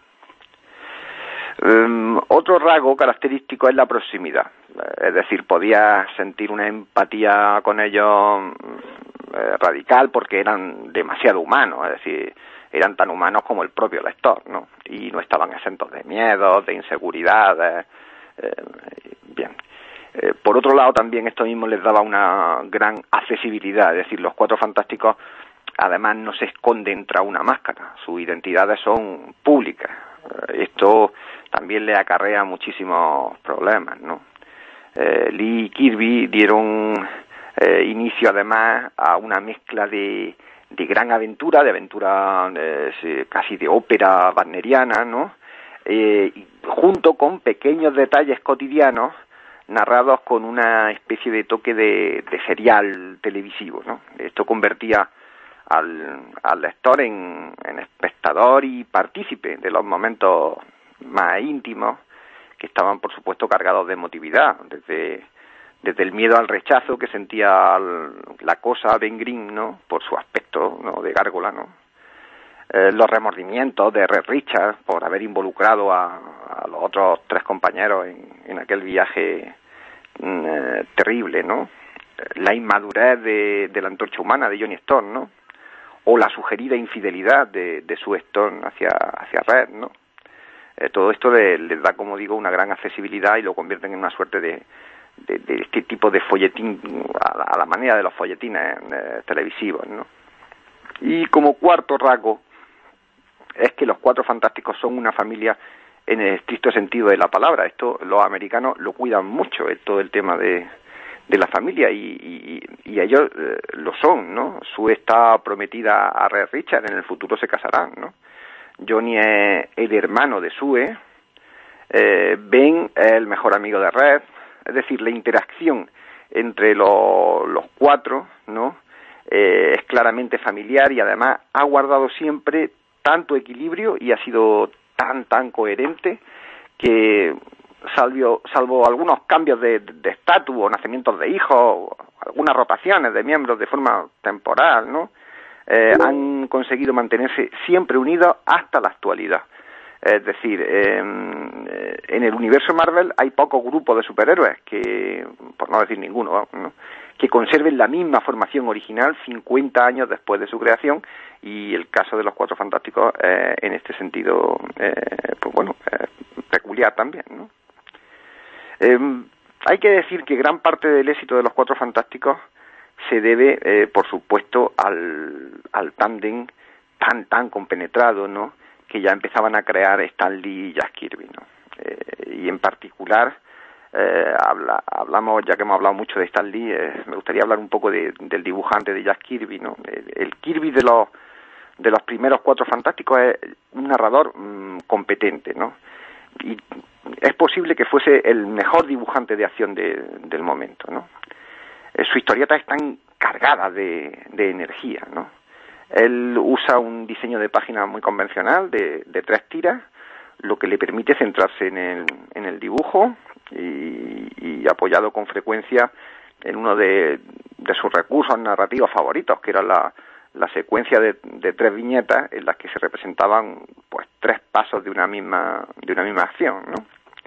Um, otro rasgo característico es la proximidad. Es decir, podía sentir una empatía con ellos eh, radical porque eran demasiado humanos, es decir, eran tan humanos como el propio lector, ¿no? Y no estaban exentos de miedos, de inseguridades. Eh, bien. Eh, por otro lado, también esto mismo les daba una gran accesibilidad, es decir, los Cuatro Fantásticos además no se esconden tras una máscara, sus identidades son públicas. Eh, esto también le acarrea muchísimos problemas, ¿no? Eh, Lee y Kirby dieron eh, inicio además a una mezcla de, de gran aventura, de aventura eh, casi de ópera wagneriana, ¿no? Eh, junto con pequeños detalles cotidianos narrados con una especie de toque de, de serial televisivo, ¿no? Esto convertía al, al lector en, en espectador y partícipe de los momentos más íntimos, que estaban por supuesto cargados de emotividad, desde, desde el miedo al rechazo que sentía al, la cosa Ben Grimm, ¿no? Por su aspecto, ¿no? De gárgola, ¿no? Eh, los remordimientos de Red Richards por haber involucrado a, a los otros tres compañeros en, en aquel viaje eh, terrible, ¿no? La inmadurez de, de la antorcha humana de Johnny Storm, ¿no? O la sugerida infidelidad de, de Sue Storm hacia, hacia Red, ¿no? Eh, todo esto les le da, como digo, una gran accesibilidad y lo convierten en una suerte de, de, de este tipo de folletín, a la, a la manera de los folletines eh, televisivos, ¿no? Y como cuarto rasgo, es que los Cuatro Fantásticos son una familia en el estricto sentido de la palabra. Esto los americanos lo cuidan mucho, es todo el tema de, de la familia, y, y, y ellos eh, lo son, ¿no? Sue está prometida a Red Richards, en el futuro se casarán, ¿no? Johnny es el hermano de Sue, eh, Ben es el mejor amigo de Red, es decir, la interacción entre lo, los cuatro, ¿no? Eh, es claramente familiar y además ha guardado siempre tanto equilibrio y ha sido tan, tan coherente que, salvo, salvo algunos cambios de estatus o nacimientos de hijos, algunas rotaciones de miembros de forma temporal, ¿no? Eh, han conseguido mantenerse siempre unidos hasta la actualidad. Es decir, eh, en el universo Marvel hay pocos grupos de superhéroes que, por no decir ninguno, ¿no? que conserven la misma formación original cincuenta años después de su creación, y el caso de los Cuatro Fantásticos eh, en este sentido, eh, pues bueno, eh, peculiar también, ¿no? Eh, hay que decir que gran parte del éxito de los Cuatro Fantásticos se debe, eh, por supuesto, al, al tándem tan, tan compenetrado, ¿no?, que ya empezaban a crear Stan Lee y Jack Kirby, ¿no? Eh, y en particular, eh, habla, hablamos, ya que hemos hablado mucho de Stan Lee, eh, me gustaría hablar un poco de, del dibujante de Jack Kirby, ¿no? El, el Kirby de los de los primeros Cuatro Fantásticos es un narrador mmm, competente, ¿no? Y es posible que fuese el mejor dibujante de acción de, del momento, ¿no? Eh, su historieta es tan cargada de, de energía, ¿no? Él usa un diseño de página muy convencional de, de tres tiras, lo que le permite centrarse en el, en el dibujo y, y apoyado con frecuencia en uno de, de sus recursos narrativos favoritos, que era la, la secuencia de, de tres viñetas en las que se representaban pues tres pasos de una misma de una misma acción, ¿no?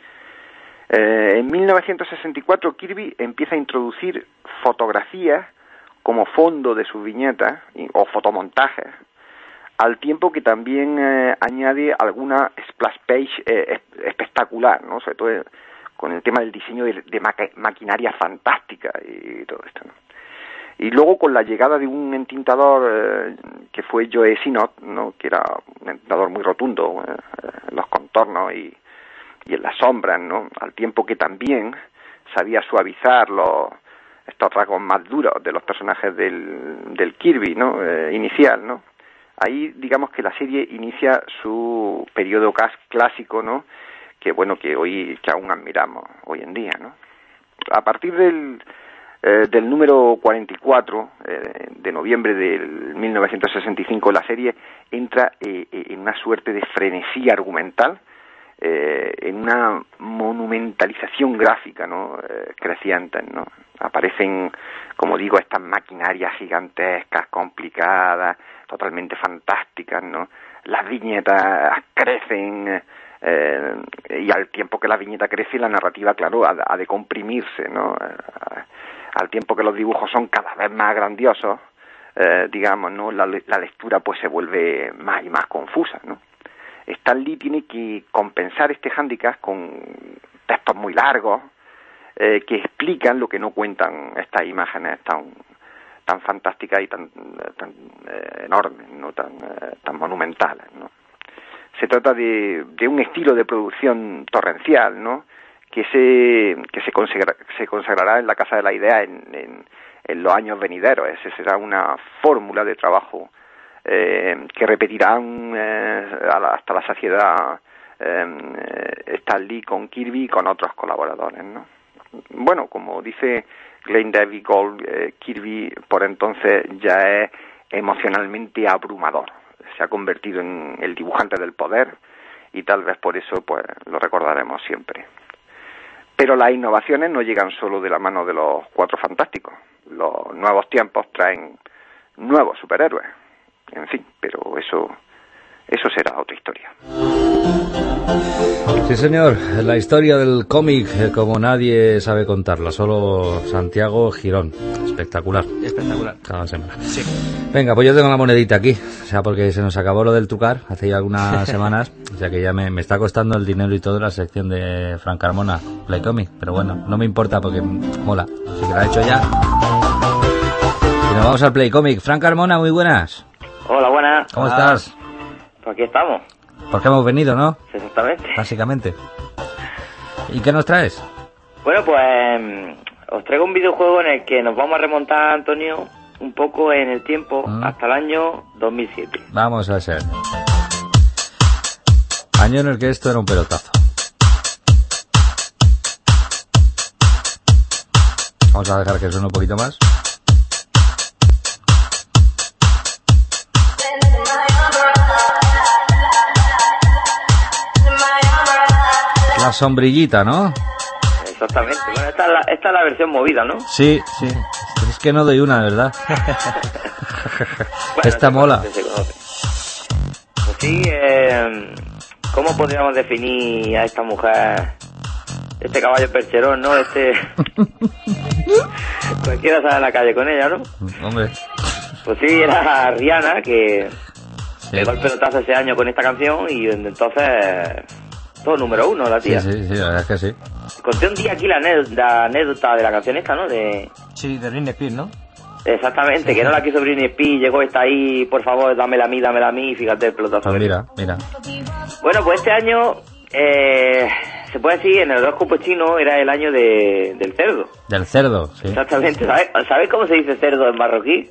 Eh, en mil novecientos sesenta y cuatro Kirby empieza a introducir fotografías como fondo de sus viñetas y, o fotomontajes, al tiempo que también eh, añade alguna splash page eh, espectacular, ¿no? Sobre todo eh, con el tema del diseño de, de maqu maquinaria fantástica y todo esto, ¿no? Y luego con la llegada de un entintador eh, que fue Joe Sinnott, ¿no?, que era un entintador muy rotundo eh, en los contornos y, y en las sombras, ¿no?, al tiempo que también sabía suavizar los estos rasgos más duros de los personajes del, del Kirby, ¿no?, eh, inicial, ¿no? Ahí, digamos que la serie inicia su periodo clásico, ¿no?, que bueno, que hoy, que aún admiramos hoy en día, ¿no? A partir del, eh, del número cuarenta y cuatro, eh, de noviembre del mil novecientos sesenta y cinco, la serie entra eh, en una suerte de frenesí argumental, eh, en una monumentalización gráfica, ¿no?, eh, creciente, ¿no? Aparecen, como digo, estas maquinarias gigantescas, complicadas, totalmente fantásticas, ¿no? Las viñetas crecen, eh, y al tiempo que la viñeta crece, la narrativa, claro, ha, ha de comprimirse, ¿no? Eh, al tiempo que los dibujos son cada vez más grandiosos, eh, digamos, ¿no?, la, la lectura pues se vuelve más y más confusa, ¿no? Stan Lee tiene que compensar este hándicap con textos muy largos, eh, que explican lo que no cuentan estas imágenes tan tan fantásticas y tan, tan eh, enormes, no tan eh, tan monumentales, ¿no? se trata de, de un estilo de producción torrencial, ¿no? Que se que se, consagra, se consagrará en la Casa de la Idea en, en, en los años venideros. Esa será una fórmula de trabajo eh, que repetirán eh, hasta la saciedad eh, Stan Lee con Kirby y con otros colaboradores, ¿no? Bueno, como dice Glenn David Gould, eh, Kirby por entonces ya es emocionalmente abrumador. Se ha convertido en el dibujante del poder y tal vez por eso pues lo recordaremos siempre. Pero las innovaciones no llegan solo de la mano de los Cuatro Fantásticos. Los nuevos tiempos traen nuevos superhéroes. En fin, pero eso eso será otra historia. Sí, señor, la historia del cómic eh, como nadie sabe contarla, solo Santiago Girón. Espectacular. Espectacular. Cada semana. Sí. Venga, pues yo tengo la monedita aquí, o sea, porque se nos acabó lo del trucar hace ya algunas semanas, o sea que ya me, me está costando el dinero y todo la sección de Fran Carmona, Play Comic, pero bueno, no me importa porque mola, así que la he hecho ya. Y nos vamos al Play Comic. Fran Carmona, muy buenas. Hola, buenas. ¿Cómo ah, estás? Pues aquí estamos. Porque hemos venido, ¿no? Exactamente. Básicamente. ¿Y qué nos traes? Bueno, pues os traigo un videojuego en el que nos vamos a remontar, Antonio, un poco en el tiempo, mm. hasta el año dos mil siete. Vamos a ser. Año en el que esto era un pelotazo. Vamos a dejar que suene un poquito más. La sombrillita, ¿no? Exactamente. Bueno, esta es la, esta es la versión movida, ¿no? Sí, sí. Es que no doy una, de verdad. Bueno, esta mola. Conoce, pues sí, eh, ¿cómo podríamos definir a esta mujer? Este caballo percherón, ¿no? Este... Cualquiera sale a la calle con ella, ¿no? Hombre. Pues sí, era Rihanna, que sí. pegó el pelotazo ese año con esta canción y entonces... todo número uno, la tía. Sí, sí, sí, la verdad es que sí. Conté un día aquí la, anécdota, la anécdota de la canción esta, ¿no? De... Sí, de Britney Spears, ¿no? Exactamente, sí, que no la quiso Britney Spears, llegó, está ahí, por favor, dámela a mí, dámela a mí, fíjate el pelotazo. Pues mira, mira. Bueno, pues este año, eh, se puede decir, en el horóscopo chino era el año de, del cerdo. Del cerdo, sí. Exactamente, ¿sabes, ¿sabes cómo se dice cerdo en marroquí?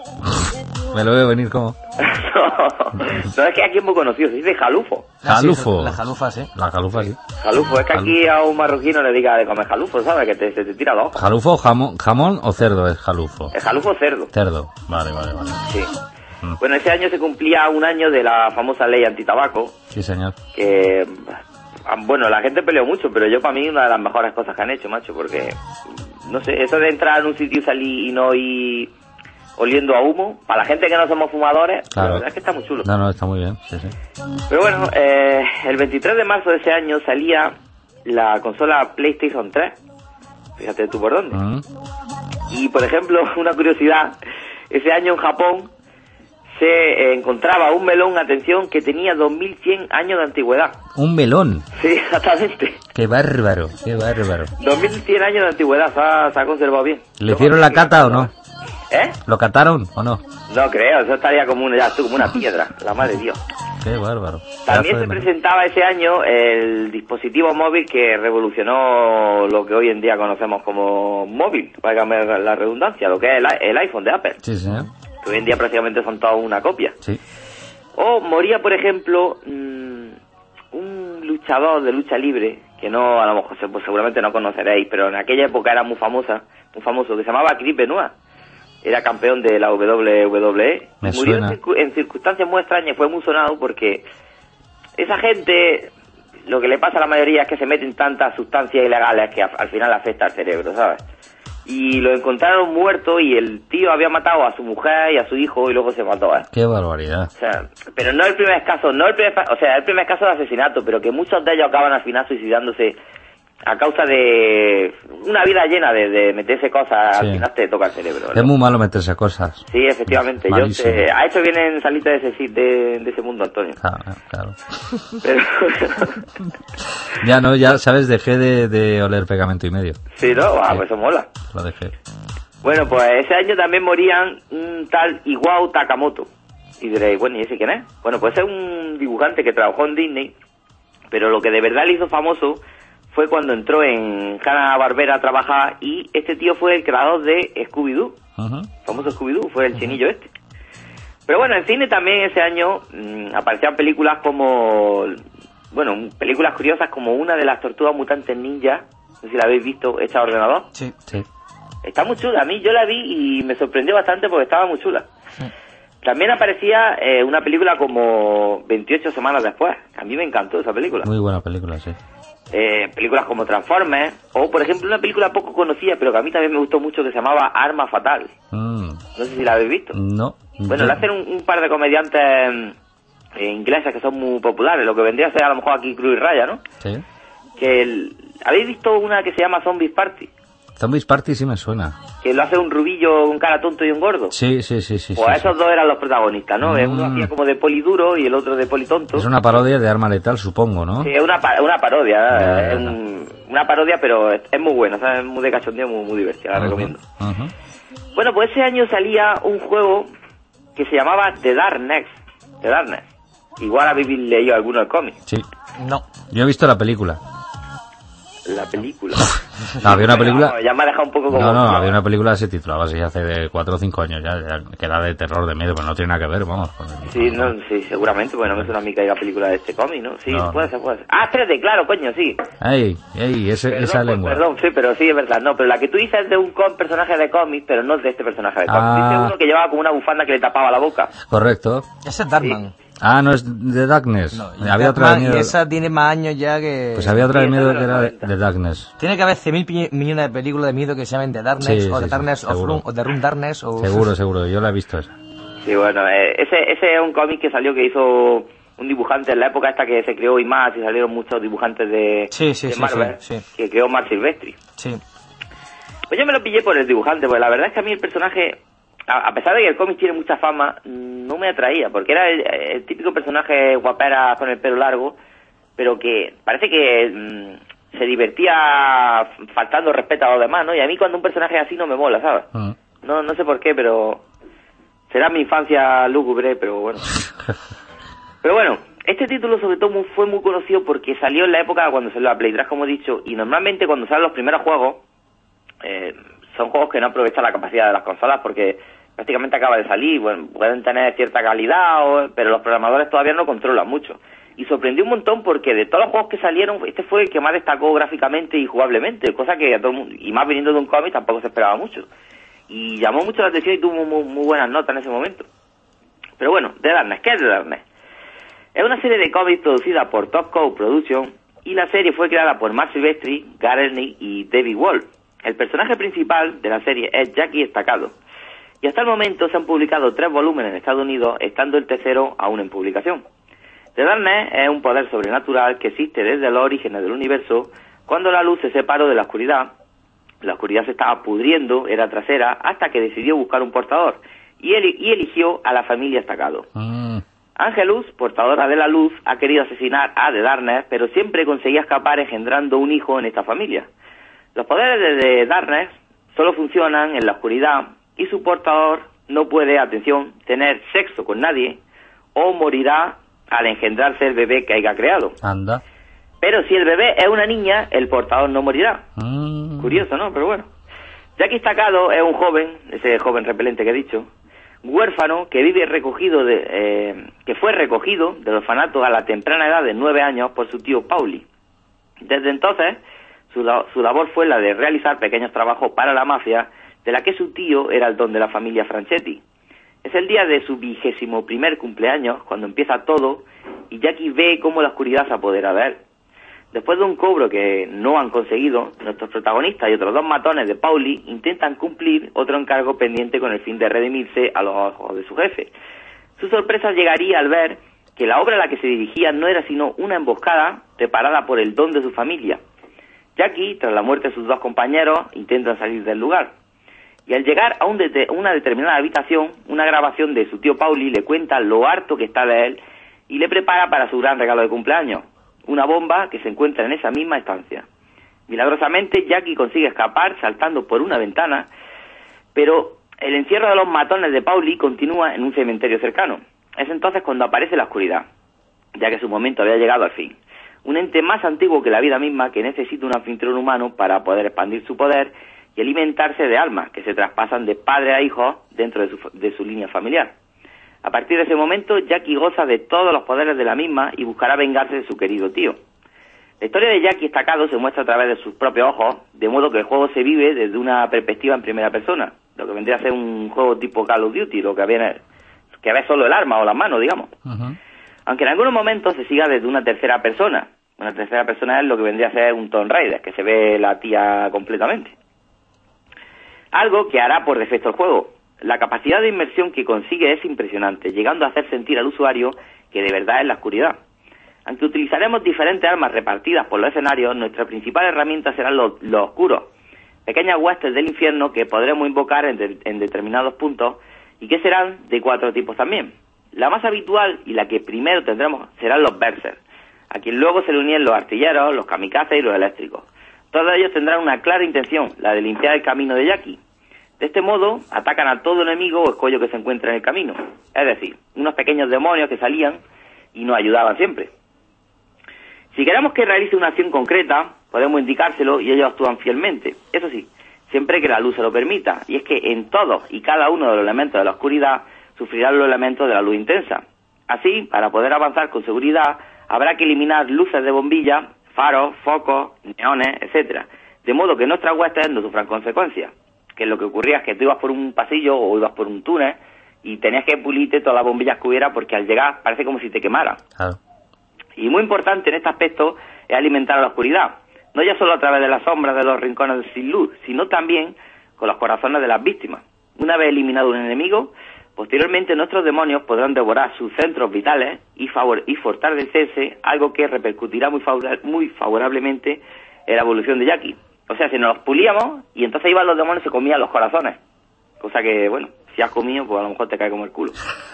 Me lo veo venir como... no, no, es que aquí es muy conocido, se dice jalufo. Jalufo. La jalufa, sí. La jalufa, sí. Jalufo, es que aquí a un marroquí no le diga de comer jalufo, ¿sabes? Que te, se te tira la hoja. ¿Jalufo, jamón, jamón o cerdo es jalufo? El jalufo cerdo. Cerdo, vale, vale, vale. Sí. Mm. Bueno, ese año se cumplía un año de la famosa ley antitabaco. Sí, señor. Que, bueno, la gente peleó mucho, pero yo para mí una de las mejores cosas que han hecho, macho, porque, no sé, eso de entrar en un sitio y salir y no ir... oliendo a humo, para la gente que no somos fumadores, claro. La verdad es que está muy chulo. No, no, está muy bien, sí, sí. Pero bueno, eh, el veintitrés de marzo de ese año salía la consola PlayStation tres, fíjate tú por dónde. Mm. Y por ejemplo, una curiosidad, ese año en Japón se eh, encontraba un melón, atención, que tenía dos mil cien años de antigüedad. ¿Un melón? Sí, exactamente. Qué bárbaro, qué bárbaro. dos mil cien años de antigüedad, se ha, se ha conservado bien. ¿Le hicieron la cata o no? ¿Eh? ¿Lo cataron o no? No creo, eso estaría como una, ya, como una piedra, la madre de Dios. Qué bárbaro. También se presentaba ese año el dispositivo móvil que revolucionó lo que hoy en día conocemos como móvil, válgame la redundancia, lo que es el, el iPhone de Apple. Sí, señor. Que hoy en día prácticamente son todos una copia. Sí. O moría, por ejemplo, mmm, un luchador de lucha libre, que no, a lo mejor pues, seguramente no conoceréis, pero en aquella época era muy famosa, muy famoso, que se llamaba Chris Benoit. Era campeón de la W W E. Me Murió suena. en, circu en circunstancias muy extrañas, fue muy sonado porque esa gente, lo que le pasa a la mayoría es que se meten tantas sustancias ilegales que a, al final afecta al cerebro, ¿sabes? Y lo encontraron muerto y el tío había matado a su mujer y a su hijo y luego se mató, ¿eh? Qué barbaridad. O sea, pero no el primer caso, no el primer, o sea, el primer caso de asesinato, pero que muchos de ellos acaban al final suicidándose a causa de una vida llena de, de meterse cosas, sí. Al final te toca el cerebro, ¿no? Es muy malo meterse cosas. Sí, efectivamente. Yo te, a eso vienen salitas de ese, de, de ese mundo, Antonio. Claro, claro. Pero... ya no, ya sabes, dejé de, de oler pegamento y medio. Sí, ¿no? Ah, sí. Pues eso mola. Lo dejé. Bueno, pues ese año también morían un tal Iwao Takamoto. Y diréis, bueno, ¿y ese quién es? Bueno, pues es un dibujante que trabajó en Disney, pero lo que de verdad le hizo famoso fue cuando entró en Hanna-Barbera a trabajar, y este tío fue el creador de Scooby-Doo. Uh-huh. famoso Scooby-Doo, fue el uh-huh. chinillo este. Pero bueno, en cine también ese año mmm, aparecían películas como, bueno, películas curiosas como una de las tortugas mutantes ninja, no sé si la habéis visto, hecha a ordenador. Sí, sí. Está muy chula, a mí yo la vi y me sorprendió bastante porque estaba muy chula. Sí. También aparecía eh, una película como veintiocho semanas después, a mí me encantó esa película. Muy buena película, sí. Eh, películas como Transformers, o por ejemplo una película poco conocida pero que a mí también me gustó mucho, que se llamaba Arma Fatal. Mm. No sé si la habéis visto. No. Bueno, no. La hacen un, un par de comediantes eh, ingleses que son muy populares, lo que vendría a ser a lo mejor aquí Cruz y Raya, ¿no? Sí. Que el, ¿habéis visto una que se llama Zombies Party? Zombies Party sí me suena. Que lo hace un rubillo, un cara tonto y un gordo. Sí, sí, sí, sí. Pues sí, esos sí. dos eran los protagonistas, ¿no? Mm. Uno hacía como de poli duro y el otro de poli tonto. Es una parodia de Arma Letal, supongo, ¿no? Sí, es una, una parodia, yeah, es un, una parodia, pero es, es muy buena, o sea, es muy de cachondeo, muy, muy divertida, la uh-huh, recomiendo. Uh-huh. Bueno, pues ese año salía un juego que se llamaba The Darkness. The Darkness. Igual habéis leído alguno del cómic. Sí. No. Yo he visto la película. La película. No, había una película. No, ya me ha dejado un poco como. No, no, había una película que se titulaba así hace de cuatro o cinco años ya, ya, que era de terror, de miedo, pero no tiene nada que ver, vamos. Con el... Sí, no, sí, seguramente, bueno, no me suena a mí que haya película de este cómic, ¿no? Sí, no. puede ser, puede ser. Ah, espérate, claro, coño, sí. Ey, ey, ese, perdón, esa lengua. Pues, perdón, sí, pero sí, es verdad, no, pero la que tú dices es de un con personaje de cómic, pero no es de este personaje de cómic. Ah. Dice uno que llevaba como una bufanda que le tapaba la boca. Correcto. Ese es Darkman. Sí. Ah, no es de Darkness. No, había otra de miedo. Y esa tiene más años ya que... Pues había otra de miedo que era de, de Darkness. Tiene que haber cien mil millones de películas de miedo que se llamen The Darkness, sí, o sí, The Darkness sí, of Room, o The Room Darkness, o... Seguro, seguro, yo la he visto esa. Sí, bueno, eh, ese, ese es un cómic que salió, que hizo un dibujante en la época esta que se creó Image y salieron muchos dibujantes de, sí, sí, de sí, Marvel, sí, sí. que creó Mark Silvestri. Sí. Pues yo me lo pillé por el dibujante, porque la verdad es que a mí el personaje... A pesar de que el cómic tiene mucha fama, no me atraía, porque era el, el típico personaje guapera con el pelo largo, pero que parece que mmm, se divertía faltando respeto a los demás, ¿no? Y a mí cuando un personaje así no me mola, ¿sabes? Uh-huh. No no sé por qué, pero será mi infancia lúgubre, pero bueno. Pero bueno, este título sobre todo fue muy conocido porque salió en la época cuando salió la Play tres, como he dicho, y normalmente cuando salen los primeros juegos, eh, son juegos que no aprovechan la capacidad de las consolas porque prácticamente acaba de salir, bueno, pueden tener cierta calidad, o, pero los programadores todavía no controlan mucho. Y sorprendió un montón porque de todos los juegos que salieron, este fue el que más destacó gráficamente y jugablemente, cosa que a todo el mundo, y más viniendo de un cómic, tampoco se esperaba mucho. Y llamó mucho la atención y tuvo muy, muy buenas notas en ese momento. Pero bueno, The Darkness, ¿qué es The Darkness? Es una serie de cómics producida por Top Cow Productions y la serie fue creada por Mark Silvestri, Gareth y David Wolf. El personaje principal de la serie es Jackie Estacado. Y hasta el momento se han publicado tres volúmenes en Estados Unidos, estando el tercero aún en publicación. The Darkness es un poder sobrenatural que existe desde los orígenes del universo, cuando la luz se separó de la oscuridad. La oscuridad se estaba pudriendo, era trasera, hasta que decidió buscar un portador, y, el, y eligió a la familia Estacado. Mm. Angelus, portadora de la luz, ha querido asesinar a The Darkness, pero siempre conseguía escapar engendrando un hijo en esta familia. Los poderes de The Darkness solo funcionan en la oscuridad, y su portador no puede, atención, tener sexo con nadie o morirá al engendrarse el bebé que haya creado. Anda. Pero si el bebé es una niña, el portador no morirá. Mm. Curioso, ¿no? Pero bueno. Jackie Estacado es un joven, ese joven repelente que he dicho, huérfano que vive recogido de, eh, que fue recogido del orfanato a la temprana edad de nueve años por su tío Pauli. Desde entonces, su, su labor fue la de realizar pequeños trabajos para la mafia, de la que su tío era el don de la familia Franchetti. Es el día de su vigésimo primer cumpleaños, cuando empieza todo, y Jackie ve cómo la oscuridad se apodera de él. Después de un cobro que no han conseguido, nuestros protagonistas y otros dos matones de Pauli intentan cumplir otro encargo pendiente con el fin de redimirse a los ojos de su jefe. Su sorpresa llegaría al ver que la obra a la que se dirigía no era sino una emboscada preparada por el don de su familia. Jackie, tras la muerte de sus dos compañeros, intenta salir del lugar. Y al llegar a un de- una determinada habitación, una grabación de su tío Pauli le cuenta lo harto que está de él y le prepara para su gran regalo de cumpleaños, una bomba que se encuentra en esa misma estancia. Milagrosamente, Jackie consigue escapar saltando por una ventana, pero el encierro de los matones de Pauli continúa en un cementerio cercano. Es entonces cuando aparece la oscuridad, ya que su momento había llegado al fin. Un ente más antiguo que la vida misma que necesita un anfitrión humano para poder expandir su poder y alimentarse de almas que se traspasan de padre a hijo dentro de su, de su línea familiar. A partir de ese momento, Jackie goza de todos los poderes de la misma y buscará vengarse de su querido tío. La historia de Jackie Estacado se muestra a través de sus propios ojos, de modo que el juego se vive desde una perspectiva en primera persona, lo que vendría a ser un juego tipo Call of Duty, lo que viene, que ve solo el arma o las manos, digamos. Uh-huh. Aunque en algunos momentos se siga desde una tercera persona. Una tercera persona es lo que vendría a ser un Tomb Raider, que se ve la tía completamente. Algo que hará por defecto el juego. La capacidad de inmersión que consigue es impresionante, llegando a hacer sentir al usuario que de verdad es la oscuridad. Aunque utilizaremos diferentes armas repartidas por los escenarios, nuestra principal herramienta serán los, los oscuros, pequeñas huestes del infierno que podremos invocar en, de, en determinados puntos y que serán de cuatro tipos también. La más habitual y la que primero tendremos serán los berserkers, a quien luego se le unían los artilleros, los kamikazes y los eléctricos. Todos ellos tendrán una clara intención, la de limpiar el camino de Jackie. De este modo, atacan a todo enemigo o escollo que se encuentre en el camino. Es decir, unos pequeños demonios que salían y nos ayudaban siempre. Si queremos que realice una acción concreta, podemos indicárselo y ellos actúan fielmente. Eso sí, siempre que la luz se lo permita. Y es que en todos y cada uno de los elementos de la oscuridad sufrirán los elementos de la luz intensa. Así, para poder avanzar con seguridad, habrá que eliminar luces de bombilla, faros, focos, neones, etcétera, de modo que nuestras huestes no sufran consecuencias. Que lo que ocurría es que tú ibas por un pasillo o ibas por un túnel y tenías que pulirte todas las bombillas que hubiera porque al llegar parece como si te quemara. Claro. Y muy importante en este aspecto es alimentar a la oscuridad, no ya solo a través de las sombras de los rincones sin luz, sino también con los corazones de las víctimas. Una vez eliminado un enemigo, posteriormente nuestros demonios podrán devorar sus centros vitales y, favor y fortalecerse, algo que repercutirá muy, favor muy favorablemente en la evolución de Jackie. O sea, si nos los pulíamos y entonces iban los demonios y se comían los corazones. Cosa que, bueno, si has comido, pues a lo mejor te cae como el culo.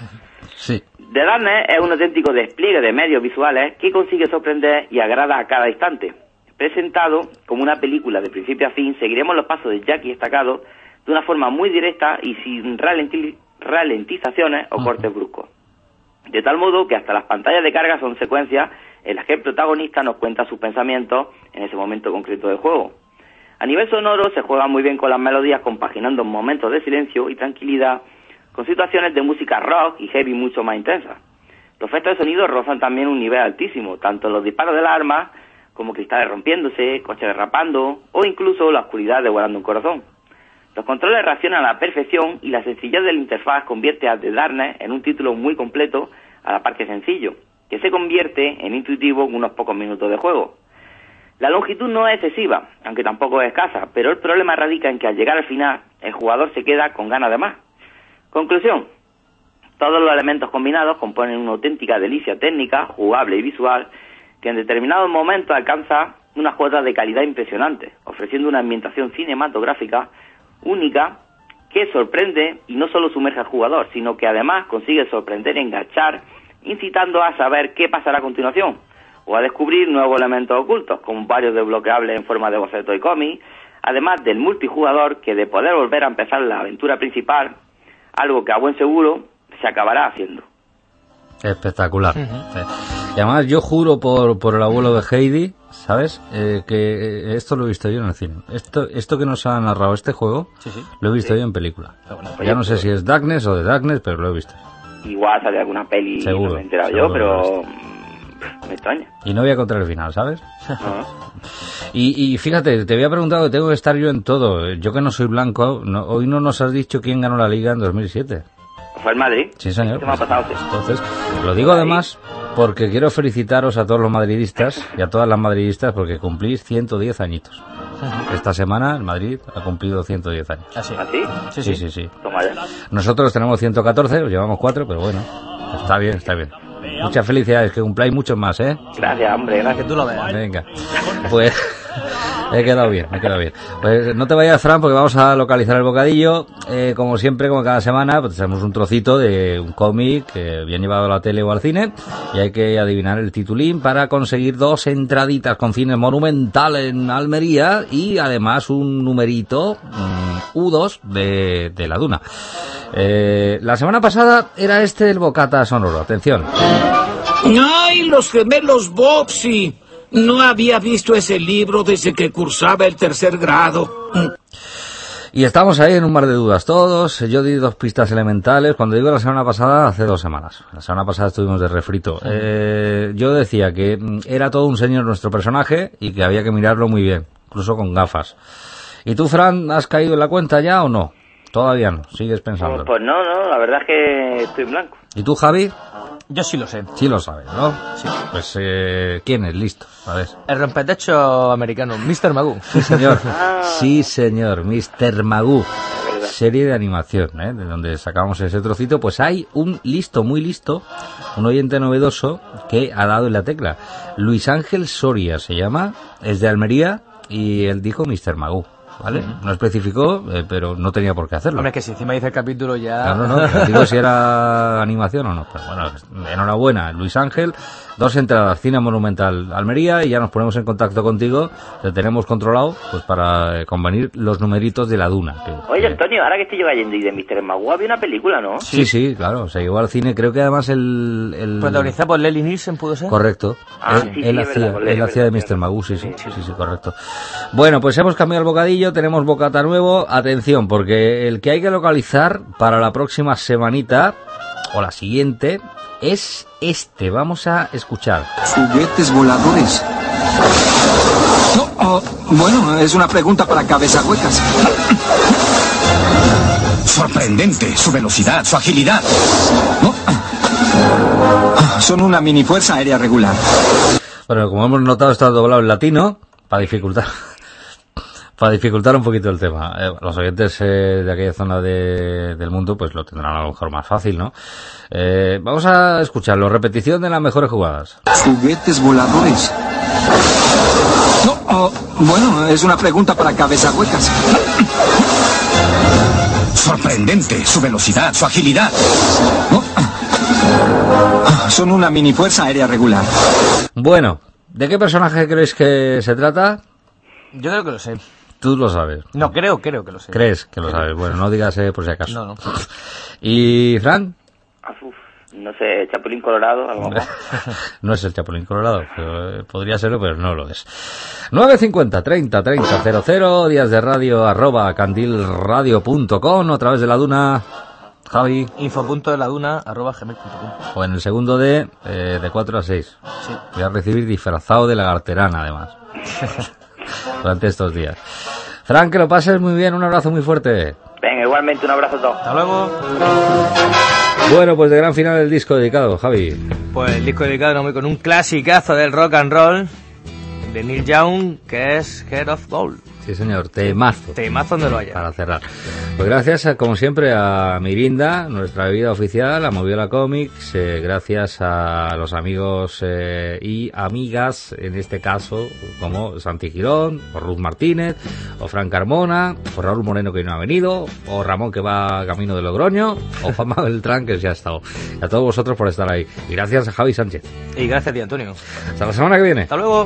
Sí. The Darkness es un auténtico despliegue de medios visuales que consigue sorprender y agrada a cada instante. Presentado como una película de principio a fin, seguiremos los pasos de Jackie Estacado de una forma muy directa y sin ralenti ralentizaciones o uh-huh. cortes bruscos. De tal modo que hasta las pantallas de carga son secuencias en las que el protagonista nos cuenta sus pensamientos en ese momento concreto del juego. A nivel sonoro se juega muy bien con las melodías, compaginando momentos de silencio y tranquilidad con situaciones de música rock y heavy mucho más intensas. Los efectos de sonido rozan también un nivel altísimo, tanto los disparos de las armas como cristales rompiéndose, coches derrapando o incluso la oscuridad devorando un corazón. Los controles reaccionan a la perfección y la sencillez de la interfaz convierte a The Darkness en un título muy completo a la par que sencillo, que se convierte en intuitivo en unos pocos minutos de juego. La longitud no es excesiva, aunque tampoco es escasa, pero el problema radica en que al llegar al final, el jugador se queda con ganas de más. Conclusión: todos los elementos combinados componen una auténtica delicia técnica, jugable y visual, que en determinados momentos alcanza unas cuotas de calidad impresionantes, ofreciendo una ambientación cinematográfica única que sorprende y no solo sumerge al jugador, sino que además consigue sorprender y enganchar, incitando a saber qué pasará a continuación, o a descubrir nuevos elementos ocultos, como varios desbloqueables en forma de boceto y cómic, además del multijugador que de poder volver a empezar la aventura principal, algo que a buen seguro se acabará haciendo. Espectacular. Uh-huh. Y además yo juro por, por el abuelo de Heidi, ¿sabes? Eh, que esto lo he visto yo en el cine. Esto esto que nos ha narrado este juego, sí, sí. lo he visto sí. yo en película. Bueno, ya no sé si es Darkness o de Darkness, pero lo he visto. Igual sale alguna peli, seguro, no me he enterado yo, pero me extraña. Y no voy a contar el final, ¿sabes? Uh-huh. y, y fíjate, te había preguntado que tengo que estar yo en todo. Yo que no soy blanco, no, hoy no nos has dicho quién ganó la Liga en dos mil siete. Fue el Madrid. Sí, señor. ¿Qué me ha pasado? Entonces, lo digo además porque quiero felicitaros a todos los madridistas y a todas las madridistas porque cumplís ciento diez añitos. Uh-huh. Esta semana el Madrid ha cumplido ciento diez años. ¿Ah, sí? ¿Ah, sí? Sí, sí, sí. sí. Toma ya. Nosotros tenemos ciento catorce, os llevamos cuatro, pero bueno, está bien, está bien. Muchas felicidades, que cumpláis muchos más, ¿eh? Gracias, hombre, gracias que tú lo veas. Venga, pues He quedado bien, he quedado bien. Pues no te vayas, Fran, porque vamos a localizar el bocadillo. Eh, como siempre, como cada semana, pues tenemos un trocito de un cómic eh, bien llevado a la tele o al cine, y hay que adivinar el titulín para conseguir dos entraditas con cine monumental en Almería y además un numerito um, U dos de, de la Duna. Eh, la semana pasada era este el bocata sonoro. Atención. ¡Ay, los gemelos Bobbsey! No había visto ese libro desde que cursaba el tercer grado. Y estamos ahí en un mar de dudas todos. Yo di dos pistas elementales. Cuando digo la semana pasada, hace dos semanas. La semana pasada estuvimos de refrito. Eh, yo decía que era todo un señor nuestro personaje y que había que mirarlo muy bien, incluso con gafas. ¿Y tú, Fran, has caído en la cuenta ya o no? Todavía no, sigues pensando. Pues, pues no, no, la verdad es que estoy en blanco. ¿Y tú, Javi? Yo sí lo sé. Sí lo sabes, ¿no? Sí. Pues, eh, ¿quién es? Listo, a ver. El rompetecho americano, mister Magoo. Sí, señor. Sí, señor, mister Magoo. Serie de animación, ¿eh? De donde sacamos ese trocito. Pues hay un listo, muy listo, un oyente novedoso que ha dado en la tecla. Luis Ángel Soria se llama, es de Almería y él dijo mister Magoo. ¿Vale? Uh-huh. No especificó, eh, pero no tenía por qué hacerlo. Hombre, que si encima dice el capítulo ya... No, no, no, digo si era animación o no. Pero bueno, enhorabuena, Luis Ángel. Dos entradas, Cine Monumental Almería, y ya nos ponemos en contacto contigo. Te tenemos controlado, pues para eh, convenir los numeritos de la Duna. Que, Oye, que... Antonio, ahora que estoy yo cayendo y de mister Magoo había una película, ¿no? Sí, sí, claro, se llevó al cine. Creo que además el... el... protagonizado por Leslie Nielsen, ¿pudo ser? Correcto. Ah, él sí, él sí, hacía, verdad, él verdad, hacía de mister Magoo, sí, sí, sí, sí, sí, correcto. Bueno, pues hemos cambiado el bocadillo, tenemos bocata nuevo. Atención, porque el que hay que localizar para la próxima semanita, o la siguiente, es este. Vamos a escuchar. Juguetes voladores. No, oh, bueno, es una pregunta para cabeza huecas. Sorprendente, su velocidad, su agilidad. ¿No? Son una mini fuerza aérea regular. Bueno, como hemos notado, está doblado en latino, para dificultar... Para dificultar un poquito el tema. Eh, los oyentes eh, de aquella zona de, del mundo pues lo tendrán a lo mejor más fácil, ¿no? Eh, vamos a escucharlo. Repetición de las mejores jugadas. Juguetes voladores. No, oh, bueno, es una pregunta para cabeza huecas. Sorprendente, su velocidad, su agilidad. ¿No? Son una mini fuerza aérea regular. Bueno, ¿de qué personaje creéis que se trata? Yo creo que lo sé. Tú lo sabes. No, creo, creo que lo sé. ¿Crees que lo creo. sabes? Bueno, no digas eh, por si acaso. No, no. ¿Y Fran? Uf, no sé, Chapulín Colorado, a lo mejor. No es el Chapulín Colorado, pero, eh, podría serlo, pero no lo es. nueve cincuenta, treinta, treinta, cero cero, días de radio, arroba candilradio punto com, o a través de la Duna, Javi. Info punto de la Duna, arroba gmail punto com. O en el segundo de, eh, de cuatro a seis. Sí. Voy a recibir disfrazado de lagarterana, además. Durante estos días. Fran, que lo pases muy bien, un abrazo muy fuerte. Venga, igualmente, un abrazo a todos. Hasta luego. Bueno, pues de gran final el disco dedicado, Javi. Pues el disco dedicado no voy con un clasicazo del rock and roll de Neil Young, que es Head of Gold. Sí, señor, temazo. Temazo donde lo haya. Para cerrar. Pues gracias, como siempre, a Mirinda, nuestra bebida oficial, a Moviola Comics, eh, gracias a los amigos eh, y amigas, en este caso, como Santi Girón, o Ruth Martínez, o Fran Carmona, o Raúl Moreno, que no ha venido, o Ramón, que va camino de Logroño, o Juanma Beltrán, que ya ha estado. Y a todos vosotros por estar ahí. Y gracias a Javi Sánchez. Y gracias a ti, Antonio. Hasta la semana que viene. Hasta luego.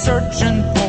searching for